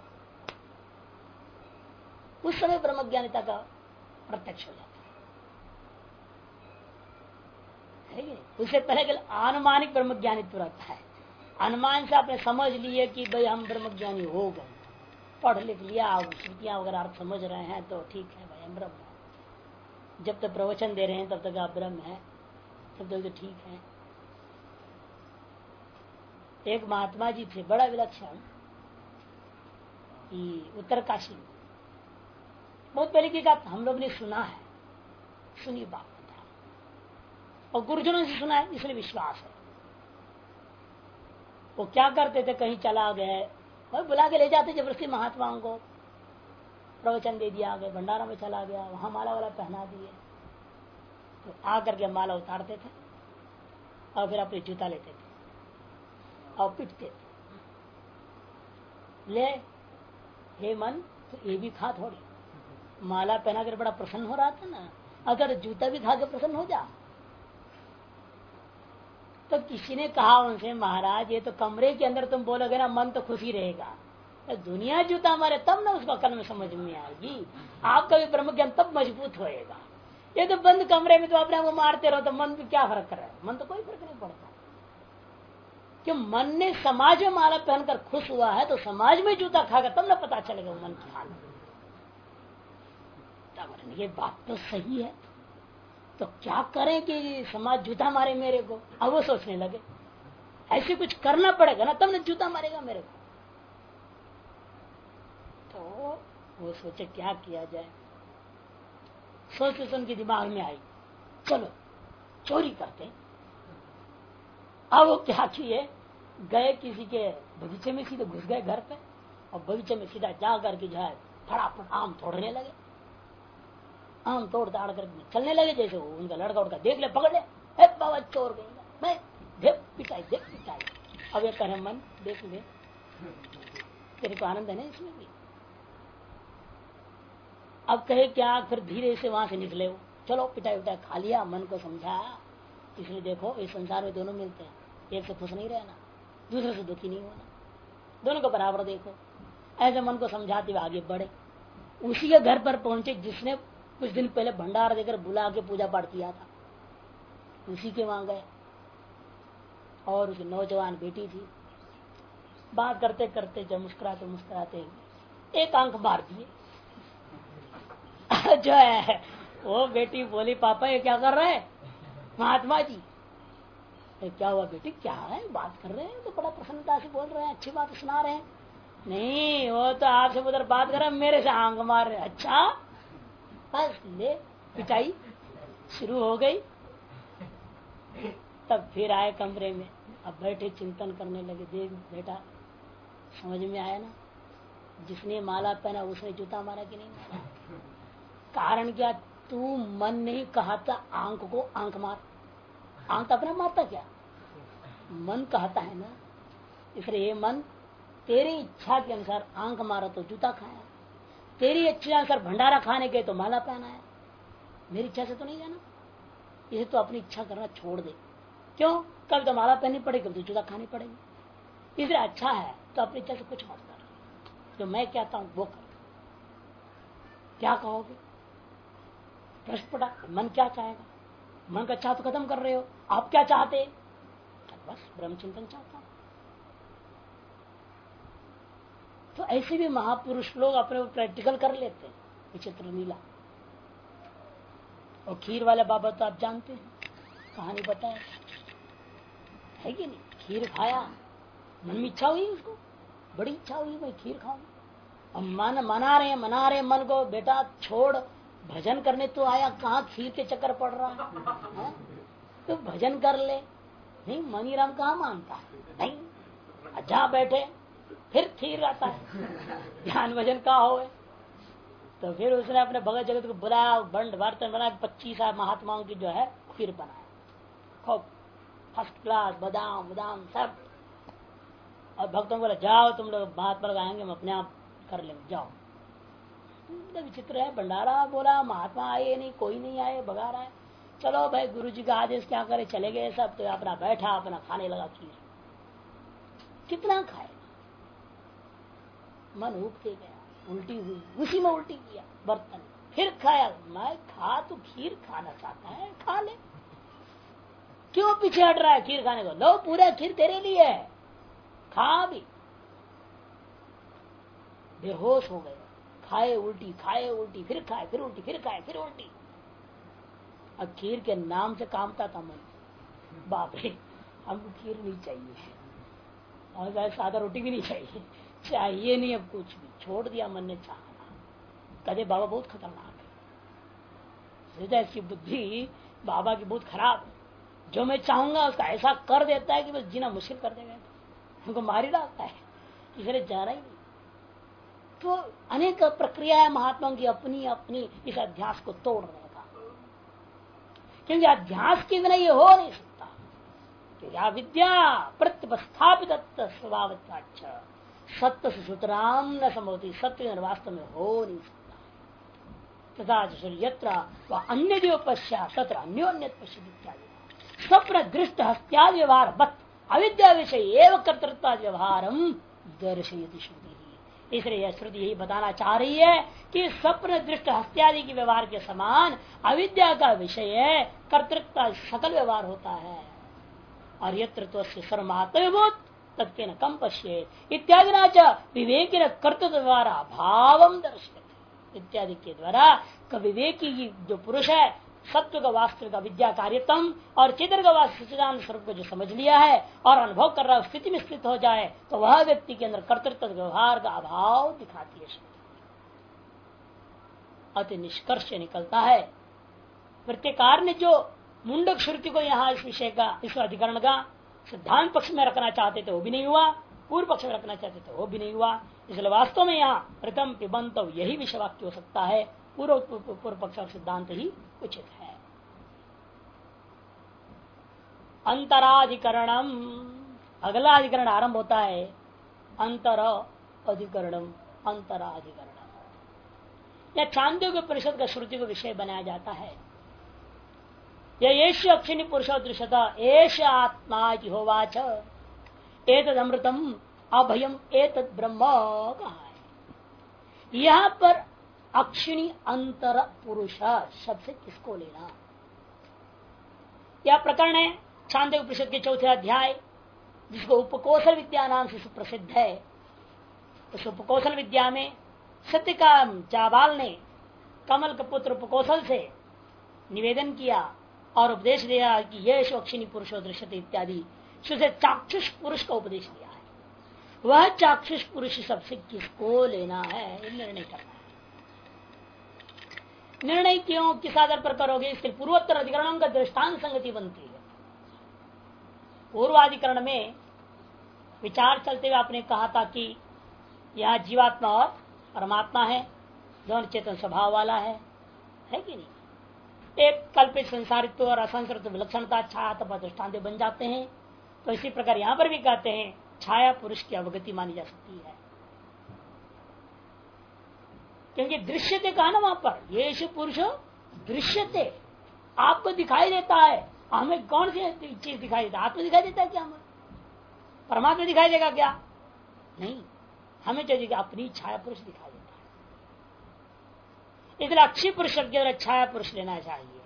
उस समय ब्रह्मज्ञानिता का प्रत्यक्ष हो जाता है। उससे पहले केवल आनुमानिक ब्रह्मज्ञानित्व रहता है। अनुमान से आपने समझ लिए कि भाई हम ब्रह्मज्ञानी हो गए, पढ़ लिख लिया, श्रुतियां वगैरह आप समझ रहे हैं तो ठीक है भाई, हम ब्रह्म है। जब तक प्रवचन दे रहे हैं तब तक आप ब्रह्म है, तब तक तो ठीक है। एक महात्मा जी थे, बड़ा विलक्षण, उत्तरकाशी में, बहुत पहले की बात हम लोग ने सुना है, सुनी बात बता, और गुरुजनों से सुना है, इसलिए विश्वास है। वो क्या करते थे, कहीं चला गए, और बुला के ले जाते जबरदस्ती महात्माओं को, प्रवचन दे दिया, गए भंडारा में चला गया, वहां माला वाला पहना दिए, तो आकर के माला उतारते थे और फिर अपने जूता लेते थे और पिटते थे। ले हे मन, तो ये भी खा थोड़ी, माला पहना कर बड़ा प्रसन्न हो रहा था ना, अगर जूता भी खा के प्रसन्न हो जा। तो किसी ने कहा उनसे, महाराज ये तो कमरे के अंदर तुम बोलोगे ना, मन तो खुशी रहेगा, तो दुनिया जूता मारे तब ना उसको अकल में समझ में आएगी, आपका भी ब्रह्म ज्ञान तब मजबूत होएगा। ये तो बंद कमरे में तो अपने आपको मारते रहो तो मन भी क्या फर्क कर रहा है? मन तो कोई फर्क नहीं पड़ता। क्यों? मन ने समाज में माला पहनकर खुश हुआ है, तो समाज में जूता खाकर तब ना पता चलेगा मन की हालत। ये बात तो सही है, तो क्या करें कि समाज जूता मारे मेरे को। अब वो सोचने लगे ऐसे कुछ करना पड़ेगा ना, तब न जूता मारेगा मेरे को। तो वो सोचे क्या किया जाए। सोच उनके दिमाग में आई, चलो चोरी करते। अब वो क्या किए, गए किसी के बगीचे में, सीधे घुस गए घर पे और बगीचे में सीधा जा करके जो है फटाफट आम तोड़ने लगे। आम तोड़ ताड़ कर चलने लगे। जैसे वो उनका लड़का उड़का देख ले, पकड़ ले, बाबा चोर गई मैं, देख पिटाई। अब ये करे मन देख ले, तेरे को आनंद है ना इसमें भी। अब कहे क्या, फिर धीरे से वहां से निकले वो। चलो पिटाई खा लिया, मन को समझाया। इसलिए देखो इस संसार में दोनों मिलते हैं, एक से खुश नहीं रहना, दूसरे से दुखी नहीं होना, दोनों को बराबर देखो। ऐसे मन को समझाते हुए आगे बढ़े। उसी के घर पर पहुंचे जिसने कुछ दिन पहले भंडार देकर बुला के पूजा पाठ किया था, उसी के वहां गए। और उसकी नौजवान बेटी थी। बात करते करते जब मुस्कुराते एक आंख मार दिए। जो है वो बेटी बोली, पापा ये क्या कर रहे हैं महात्मा जी। क्या हुआ बेटी, क्या है, बात कर रहे हैं तो बड़ा प्रसन्नता से बोल रहे हैं, अच्छी बात सुना रहे हैं। नहीं वो तो आपसे उधर बात कर रहे हैं, मेरे से आंख मार रहे। अच्छा, बस ले पिटाई शुरू हो गई। तब फिर आए कमरे में, अब बैठे चिंतन करने लगे। देख बेटा, समझ में आया ना, जिसने माला पहना उसने जूता मारा कि नहीं मारा। कारण क्या, तू मन नहीं कहा था आंख को आंख मार, आंख अपना मारता क्या, मन कहता है ना। इसलिए ये मन तेरी इच्छा के अनुसार आंख मारा तो जूता खाया, तेरी इच्छा के अनुसार भंडारा खाने के तो माला पहना है, मेरी इच्छा से तो नहीं जाना। इसे तो अपनी इच्छा करना छोड़ दे। क्यों, कभी तो माला पहननी पड़ेगी, कभी तो जूता खानी पड़ेगी। इसलिए अच्छा है तो अपनी इच्छा से कुछ मत कर, जो मैं कहता हूं वो कर। क्या कहोगे, प्रश्न पड़ा, मन क्या चाहेगा। मन का चाह तो खत्म कर रहे हो, आप क्या चाहते, बस ब्रह्म चिंतन चाहता हूं। तो ऐसे भी महापुरुष लोग अपने प्रैक्टिकल कर लेते हैं, विचित्र लीला। और खीर वाले बाबा तो आप जानते हैं, कहानी बताया है कि नहीं। खीर खाया, मन में इच्छा हुई उसको, बड़ी इच्छा हुई मैं खीर खाऊं। अब मना रहे मन को, बेटा छोड़, भजन करने तो आया, कहाँ खीर के चक्कर पड़ रहा है? तो भजन कर ले। नहीं, मनीराम कहाँ मानता है, नहीं जा बैठे, फिर खीर आता है, ध्यान भजन का हो। तो फिर उसने अपने भगत जगत को बुलाया, बर्तन बना 25 महात्माओं की जो है खीर बनाया, खूब फर्स्ट क्लास, बादाम सब। और भक्तों को बोला जाओ तुम लोग महात्मा लगाएंगे, हम अपने आप कर लेंगे, जाओ। विचित्र है, भंडारा बोला, महात्मा आए नहीं, कोई नहीं आए, भगा रहा है। चलो भाई गुरु जी का आदेश, क्या करे, चले गए सब। तो अपना बैठा, अपना खाने लगा खीर। कितना खाए, मन उठते गया, उल्टी हुई, उसी में उल्टी किया बर्तन, फिर खाया। मैं खा तो खीर खाना चाहता है, खा ले, क्यों पीछे हट रहा है खीर खाने को। लो पूरा खीर तेरे लिए है, खा भी। बेहोश हो गए, खाए उल्टी, फिर खाए, फिर उल्टी, फिर खाए, फिर उल्टी। अब खीर के नाम से कामता था मन, बाप रे हमको खीर नहीं चाहिए, और सादा रोटी भी नहीं चाहिए नहीं, अब कुछ भी छोड़ दिया मन ने चाहना। कहते बाबा बहुत खतरनाक है, इसकी बुद्धि बाबा की बहुत खराब है। जो मैं चाहूंगा उसका ऐसा कर देता है कि बस जीना मुश्किल कर देगा, हमको मार ही डालता है, इसलिए जाना ही नहीं। तो अनेक प्रक्रिया है महात्माओं की अपनी अपनी इस अध्यास को तोड़ने का, क्योंकि अध्यास के बिना ये हो नहीं सकता। क्योंकि विद्या प्रत्यवस्थापित स्वभाव सत्य से सुतराम न संभवती, सत्य वास्तव में हो नहीं सकता। तथा यत्र व अन्य जो पश्चात तत्र अन्योन्य पश्चिम स्वप्न दृष्ट हस्त्यादि व्यवहार बत अविद्या विषय एवं कर्तृत्व व्यवहार दर्शयति श्रुति। इसलिए यह श्रुति यही बताना चाह रही है कि स्वप्न दृष्ट हस्त्यादि के व्यवहार के समान अविद्या का विषय कर्तृत्व सकल व्यवहार होता है। और यत्र सर्वमात्मभूत तत्के न कम पश्ये इत्यादि न विवेक कर्तृत्व द्वारा भाव दर्शक इत्यादि के द्वारा विवेकी जो पुरुष है सत्व का वास्तविक विद्या कार्यतम और चित्र का सच्चिदानंद स्वरूप को जो समझ लिया है और अनुभव कर रहा स्थिति में स्थित हो जाए तो वह व्यक्ति के अंदर कर्तृत्व व्यवहार का अभाव दिखाती है। अति निष्कर्ष निकलता है प्रत्येकार ने जो मुंडक श्रुति को यहाँ इस विषय का इस अधिकरण का सिद्धांत पक्ष में रखना चाहते थे वो भी नहीं हुआ, पूर्व पक्ष में रखना चाहते थे वो भी नहीं हुआ। इसलिए वास्तव में यहाँ प्रथम पिबंत यही विषय वाक्य हो सकता है, पूर्व पक्ष और सिद्धांत ही उचित है। अंतराधिकरणम, अगला अधिकरण आरंभ होता है अंतर अधिकरणम। अंतराधिकरणम या छांदोग्य परिषद का श्रुति को विषय बनाया जाता है। यश अक्षिणी पुरुष दृश्यता एष आत्मा होवाच एतद अमृतम अभयम एतद ब्रह्म कहा है। यहाँ पर अक्षिणी अंतर पुरुष शब्द से किसको लेना? यह प्रकरण है छांदोग्य परिषद के चौथे अध्याय, जिसको उपकौशल विद्या नाम से सुप्रसिद्ध है। उस उपकौशल विद्या में सत्यकाम जाबाल ने कमल के पुत्र उपकौशल से निवेदन किया और उपदेश दिया कि यश अक्षिणी पुरुषो दृश्यते इत्यादि से चाक्षुष पुरुष का उपदेश दिया है। वह चाक्षुष पुरुष सबसे किसको लेना है, निर्णय करना है। निर्णय क्यों, किस आधार पर करोगे? इसके पूर्वोत्तर अधिकरणों का दृष्टांत संगति बनती है। पूर्वाधिकरण में विचार चलते हुए आपने कहा था कि यह जीवात्मा और परमात्मा है, दोनों चेतन स्वभाव वाला है कि नहीं? एक कल्पित संसारित्व और असंसारित्व विलक्षणता छाया तब दृष्टांत बन जाते हैं। तो इसी प्रकार यहां पर भी कहते हैं छाया पुरुष की अवगति मानी जा सकती है, क्योंकि दृश्यते कहा ना वहां पर, ये पुरुष दृश्यते आपको दिखाई देता है। हमें कौन सी चीज दिखाई देता है? आत्मा दिखाई देता है क्या? हमें परमात्मा दिखाई देगा क्या? नहीं, हमें चाहिए अपनी छाया पुरुष दिखाई देता है। इसलिए अक्षी पुरुष शब्द के अंदर छाया पुरुष लेना चाहिए।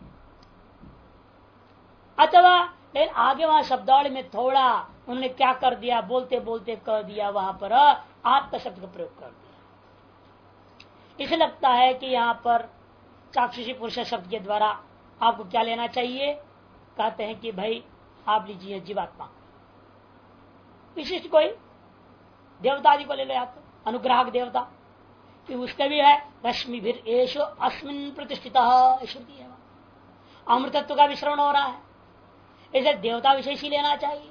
अथवा लेकिन आगे वहां शब्दावली में थोड़ा उन्होंने क्या कर दिया, बोलते बोलते कर दिया, वहां पर आत्मा शब्द का प्रयोग कर दिया। इसे लगता है कि यहाँ पर चाक्षुषी पुरुष शब्द के द्वारा आपको क्या लेना चाहिए? कहते हैं कि भाई आप लीजिए जीवात्मा, विशिष्ट कोई देवता आदि को ले लो, आप अनुग्राहक देवता कि उसका भी है रश्मि भीर एशो अस्मिन प्रतिष्ठित श्रुति है, अमृतत्व का भी श्रवण हो रहा है। इसे देवता विशेष ही लेना चाहिए,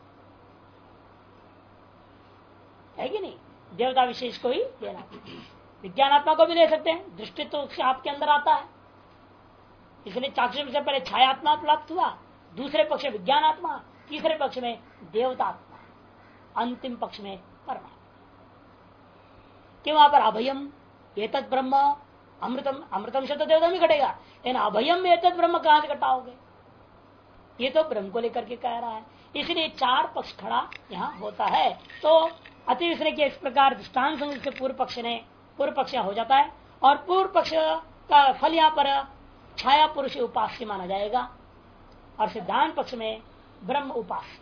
है कि नहीं? देवता विशेष को ही लेना चाहिए। विज्ञानात्मा को भी ले सकते हैं, दृष्टि तो आपके अंदर आता है। इसलिए चाक्षुष से पहले छायात्मा प्राप्त हुआ, दूसरे पक्ष में विज्ञानात्मा, तीसरे पक्ष में देवतात्मा, अंतिम पक्ष में परमात्मा। कि वहां पर अभयम एतत् ब्रह्म, अमृतम, अमृतम शब्द देवता में घटेगा, लेकिन अभयम एतत् ब्रह्म कहां से घटाओगे? ये तो ब्रह्म को लेकर के कह रहा है। इसलिए चार पक्ष खड़ा यहाँ होता है। तो अति विषय के इस प्रकार दृष्टांत से पूर्व पक्ष हो जाता है, और पूर्व पक्ष का फल यहाँ पर छाया पुरुष उपास्य माना जाएगा, और सिद्धांत पक्ष में ब्रह्म उपास्य।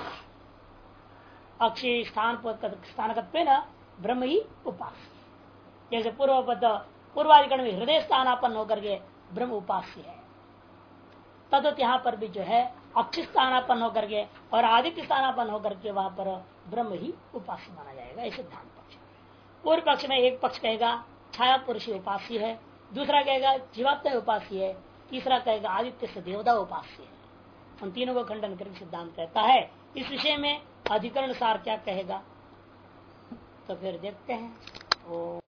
अक्षय स्थानकत्व न ब्रह्म ही उपास्य। जैसे पूर्वाधिकरण में हृदय स्थानापन्न होकर के ब्रह्म उपास्य है, तद्वत यहाँ पर भी जो है अक्षय स्थानापन्न होकर के और आदित्य स्थानापन्न होकर के वहां पर ब्रह्म ही उपास्य माना जाएगा। ये सिद्धांत पक्ष। पूर्व पक्ष में एक पक्ष कहेगा छाया पुरुष उपास्य है, दूसरा कहेगा जीवात्मा उपास्य है, तीसरा कहेगा आदित्य से देवता उपास्य है। उन तीनों को खंडन करके सिद्धांत कहता है। इस विषय में अधिकरण सार क्या कहेगा, तो फिर देखते हैं।